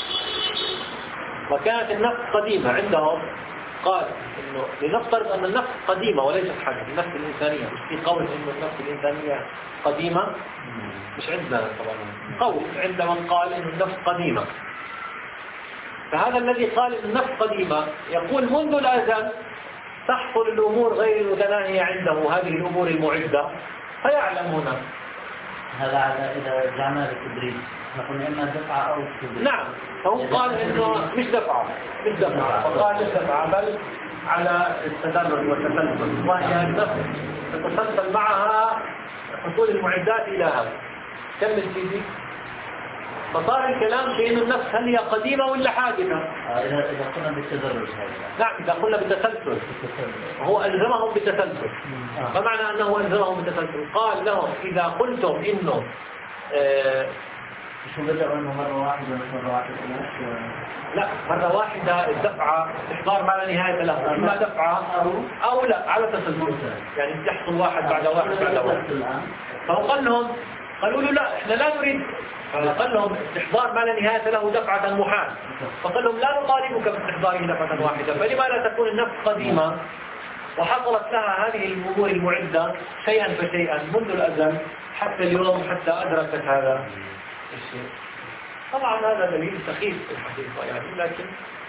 وكانت النفس قديمة عندهم قال إنه لنفترض أن النفس قديمة وليست حدث النفس الإنسانية مش في قول إنه النفس الإنسانية قديمة مش عندنا طبعا قول عند من قال إنه النفس قديمة. فهذا الذي قال إن النفس قديمة يقول منذ الأزل تحصل الأمور غير المتناهية عنده هذه الأمور المعدة فيعلم هنا. هذا على إذا جعلنا التدريج نقول إما دفعة أو تدريج. نعم فهو قال إنه مش دفعة مش دفعة فقال مش دفعة بل على التدرج والتسلسل وهي النفس تتسلسل معها حصول المعدات إلى هذا. كمل سيدي. فصار الكلام في إنه النفس هل هي قديمة ولا حادثة؟ إذا إذا قلنا بالتدرج هذا. نعم إذا قلنا بالتسلسل. هو ألزمهم بالتسلسل. فمعنى أنه ألزمهم بالتسلسل قال لهم إذا قلتم إنه آه شو بدأوا إنه مرة واحدة مش مرة واحدة لا مرة واحدة الدفعة استحضار ما لا نهاية له إما دفعة أو لا على تسلسل يعني تحصل واحد بعد واحد بعد واحد. فهو قال لهم قالوا له لا إحنا لا نريد فقال لهم استحضار ما لا نهاية له دفعة محال. فقال لهم لا نطالبك باستحضاره دفعة واحدة فلما لا تكون النفس قديمة وحصلت لها هذه الأمور المعدة شيئا فشيئا منذ الأزل حتى اليوم حتى أدركت هذا الشيء. طبعا هذا دليل سخيف في الحقيقة يعني لكن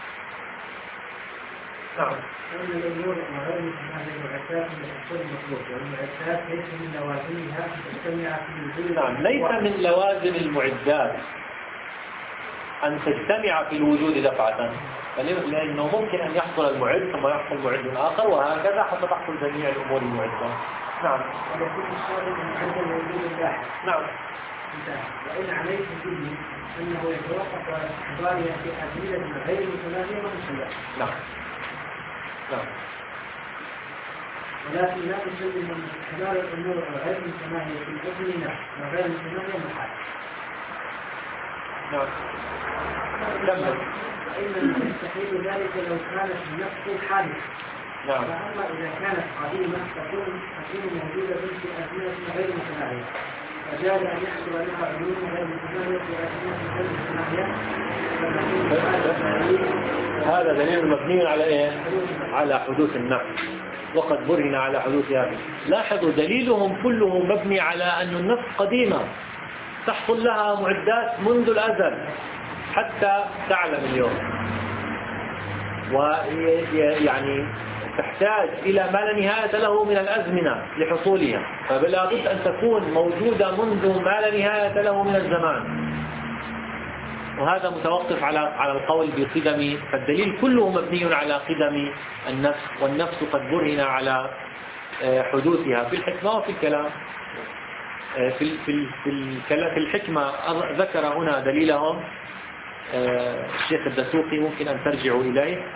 نعم. وأن الأمور غير متناهية المعدات من الحصول المطلوب والمعدات ليس من لوازمها تجتمع في الوجود. نعم ليس من لوازم المعدات أن تجتمع في الوجود دفعة لأنه ممكن أن يحصل المعد ثم يحصل معد آخر وهكذا حتى تحصل جميع الأمور المعدة. نعم يكون الشارع معدل وجود اللاحق. نعم. وإن عليه به أنه يتوقف على استحضارها في أزمنة غير متناهية ومسلمة. نعم. نعم. ولكن لا تسلم من استحضار الأمور غير متناهية في الأزمنة وغير متناهية محال. نعم. كمل. فإن يستحيل ذلك لو كانت النفس حادثة. نعم. فأما إذا كانت قديمة تكون تكون موجودة في أزمنة غير متناهية. فجاز أن يحصل لها علوم غير متناهية في أزمنة غير متناهية. هذا دليل مبني على إيه؟ على حدوث النفس، وقد برهن على حدوثها. لاحظوا دليلهم كله مبني على أن النفس قديمة تحصل لها معدات منذ الأزل حتى تعلم اليوم، ويعني تحتاج إلى ما لا نهاية له من الأزمنة لحصولها، فلا بد أن تكون موجودة منذ ما لا نهاية له من الزمان. وهذا متوقف على على القول بقدم، فالدليل كله مبني على قدم النفس، والنفس قد برهن على حدوثها في الحكمة وفي الكلام. في في في في الحكمة ذكر هنا دليلهم الشيخ الدسوقي، ممكن أن ترجعوا إليه.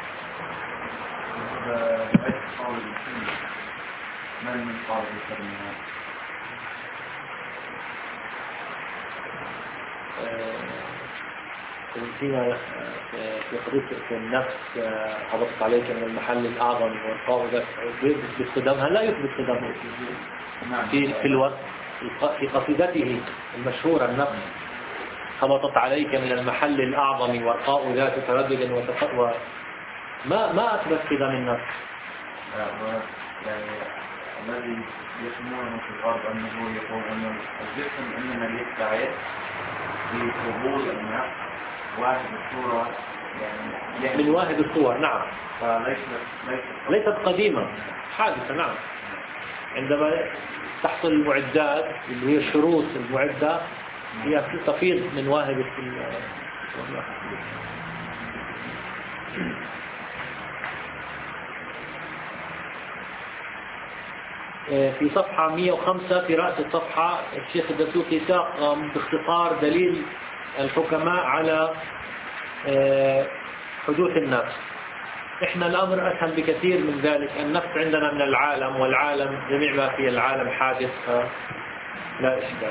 فيما في قضية في النفس هبطت عليك من المحل الأعظم والقاء يثبت قدمها، لا يثبت قدمها في في الوقت في قصيدته المشهورة النفس هبطت عليك من المحل الأعظم والقاء ذات تردد وتقوى، ما ما أثبت قدم النفس. يعني الذي يسمونه في الغرب أنه يقول أن الجسم إنما يستعد بقبول النفس واحد الصورة، يعني من واحد الصور. نعم. فليست ليست قديمة، حادثة. نعم. عندما تحصل المعدات اللي هي الشروط المعدة هي تفيض من واهب في صفحة مئة وخمسة في رأس الصفحة الشيخ الدسوقي ساق باختصار دليل الحكماء على حدوث النفس. احنا الأمر أسهل بكثير من ذلك، النفس عندنا من العالم، والعالم جميع ما في العالم حادث، لا إشكال.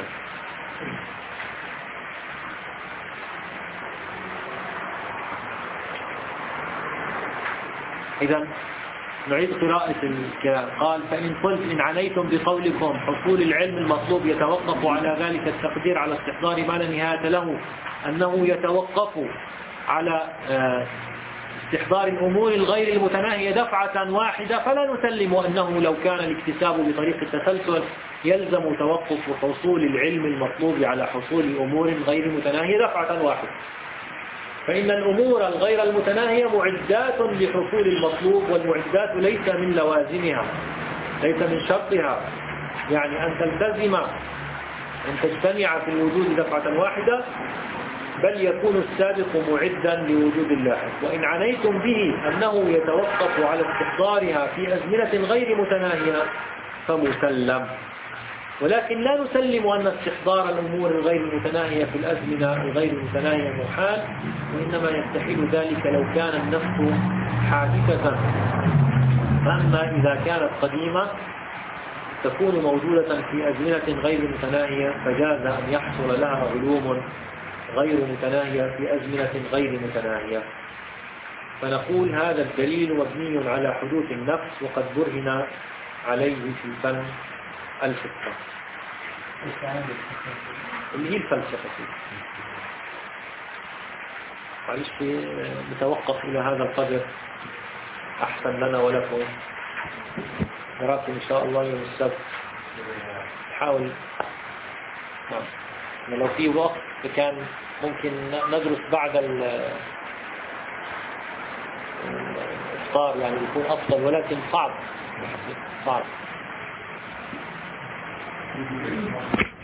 إذن نعيد قراءة الكلام. قال: فإن قلت إن عنيتم بقولكم حصول العلم المطلوب يتوقف على ذلك التقدير على استحضار ما لا نهاية له، أنه يتوقف على استحضار الأمور الغير المتناهية دفعة واحدة، فلا نسلم أنه لو كان الاكتساب بطريق التسلسل يلزم توقف حصول العلم المطلوب على حصول الأمور غير متناهية دفعة واحدة، فإن الأمور الغير المتناهية معدات لحصول المطلوب، والمعدات ليس من لوازمها، ليس من شرطها، يعني أن تلتزم أن تجتمع في الوجود دفعة واحدة، بل يكون السابق معدا لوجود اللاحق. وإن عنيتم به أنه يتوقف على استحضارها في أزمنة غير متناهية فمسلم، ولكن لا نسلم أن استحضار الأمور الغير المتناهية في الأزمنة الغير المتناهية محال، وإنما يستحيل ذلك لو كان النفس حادثة. فأما إذا كانت قديمة تكون موجودة في أزمنة غير متناهية، فجاز أن يحصل لها علوم غير متناهية في أزمنة غير متناهية. فنقول هذا الدليل مبني على حدوث النفس، وقد برهن عليه في فن الفقه اللي هي الفلسفة. معلش نتوقف إلى هذا القدر، أحسن لنا ولكم. نراكم إن شاء الله يوم السبت. نحاول نعم لو في وقت كان ممكن ندرس بعد الإفطار، يعني يكون أفضل، ولكن صعب صعب